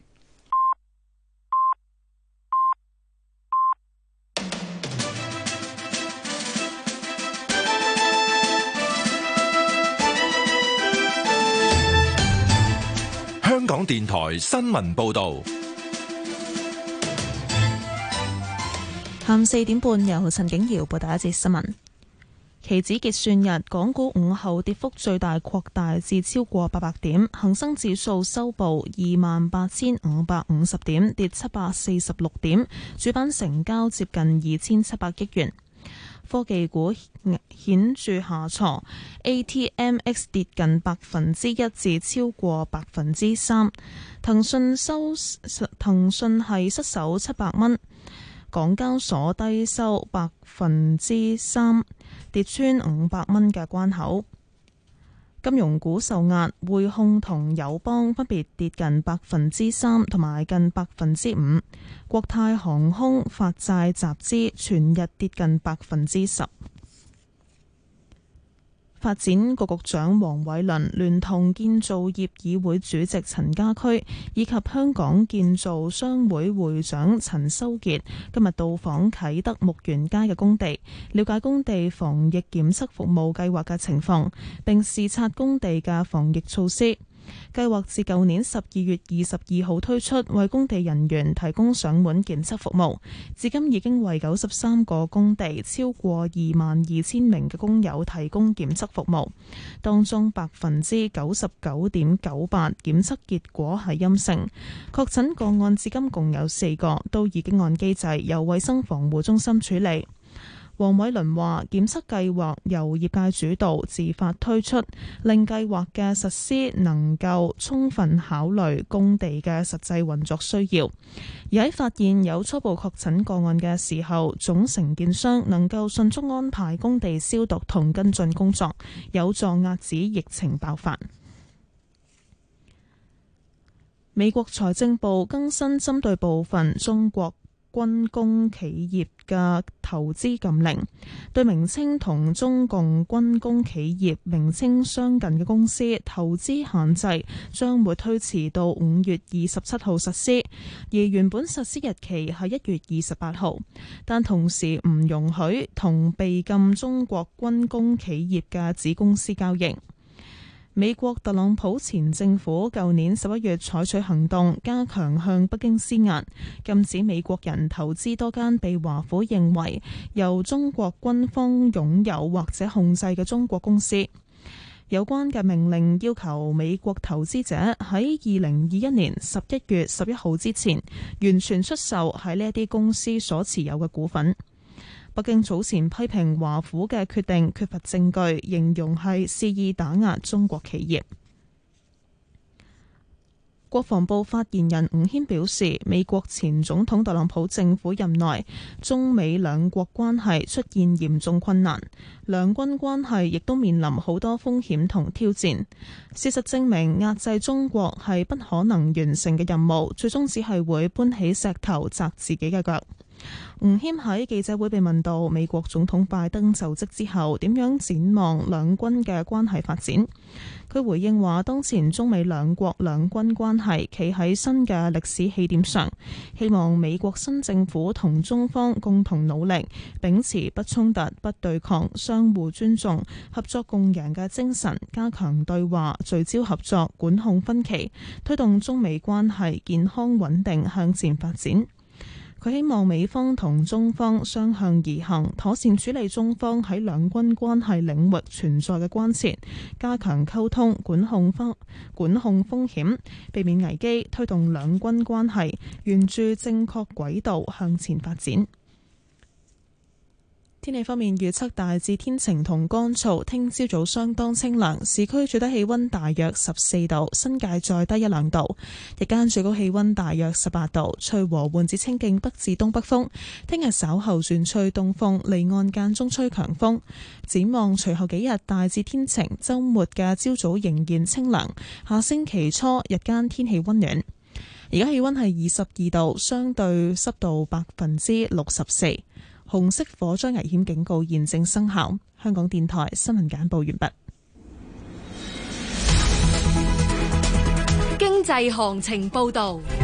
S5: 香港電台新聞報道，
S1: 下午4點半由陳景瑤報道一節新聞。期指結算日，港股午後跌幅最大擴大至超過800點，恒生指數收報28,550點，跌746點，主板成交接近2700億元。科技股顯著下挫 ，ATMX 跌近1%至超過3%。 騰訊係失守700蚊，港交所低收3%，跌穿500蚊嘅關口。金融股受壓，匯控同友邦分別跌近3%同埋近5%。國泰航空發債集資全日跌近10%。發展局局長黃偉綸聯同建造業議會主席陳家駒以及香港建造商會會長陳修傑今日到訪啟德木園街嘅工地，了解工地防疫檢測服務計劃嘅情況，並視察工地嘅防疫措施。計劃自舊年12月22號推出，為工地人員提供上門檢測服務，至今已經為93個工地超過22,000名嘅工友提供檢測服務，當中99.98%檢測結果係陰性，確診個案至今共有4個，都已經按機制由衛生防護中心處理。黃偉綸話：檢測計劃由業界主導自發推出，令計劃嘅實施能夠充分考慮工地嘅實際運作需要。而喺發現有初步確診個案嘅時候，總承建商能夠迅速安排工地消毒同跟進工作，有助遏止疫情爆發。美國財政部更新針對部分中國軍工企業嘅投資禁令，對名稱同中共軍工企業名稱相近嘅公司投資限制將會推遲到5月27號實施，而原本實施日期係1月28號，但同時唔容許同被禁中國軍工企業嘅子公司交易。美國特朗普前政府舊年11月採取行動，加強向北京施壓，禁止美國人投資多間被華府認為由中國軍方擁有或者控制嘅中國公司。有關嘅命令要求美國投資者喺2021年11月11號之前完全出售喺呢一啲公司所持有嘅股份。北京早前批評華府嘅決定缺乏證據，形容係肆意打壓中國企業。國防部發言人吳謙表示，美國前總統特朗普政府任內，中美兩國關係出現嚴重困難，兩軍關係亦都面臨好多風險同挑戰。事實證明，壓制中國係不可能完成嘅任務，最終只係會搬起石頭砸自己嘅腳。吳謙喺記者會被問到美國總統拜登就職之後點樣展望兩軍嘅關係發展，佢回應話：當前中美兩國兩軍關係企喺新嘅歷史起點上，希望美國新政府同中方共同努力，秉持不衝突、不對抗、相互尊重、合作共贏嘅精神，加強對話、聚焦合作、管控分歧，推動中美關係健康穩定向前發展。佢希望美方同中方相向而行，妥善處理中方喺兩軍關係領域存在嘅關切，加強溝通、管控風險，避免危機，推動兩軍關係沿住正確軌道向前發展。天氣方面預測大致天晴同乾燥，聽朝早相當清涼，市區最低氣溫大約14度，新界再低1-2度。日間最高氣溫大約18度，吹和緩至清勁北至東北風。聽日稍後轉吹東風，離岸間中吹強風。展望隨後幾日大致天晴，週末嘅朝早仍然清涼。下星期初日間天氣溫暖。而家氣溫係22度，相對濕度64%。紅色火災危險警告現正生效。香港電台新聞簡報完畢。
S22: 經濟行情報導。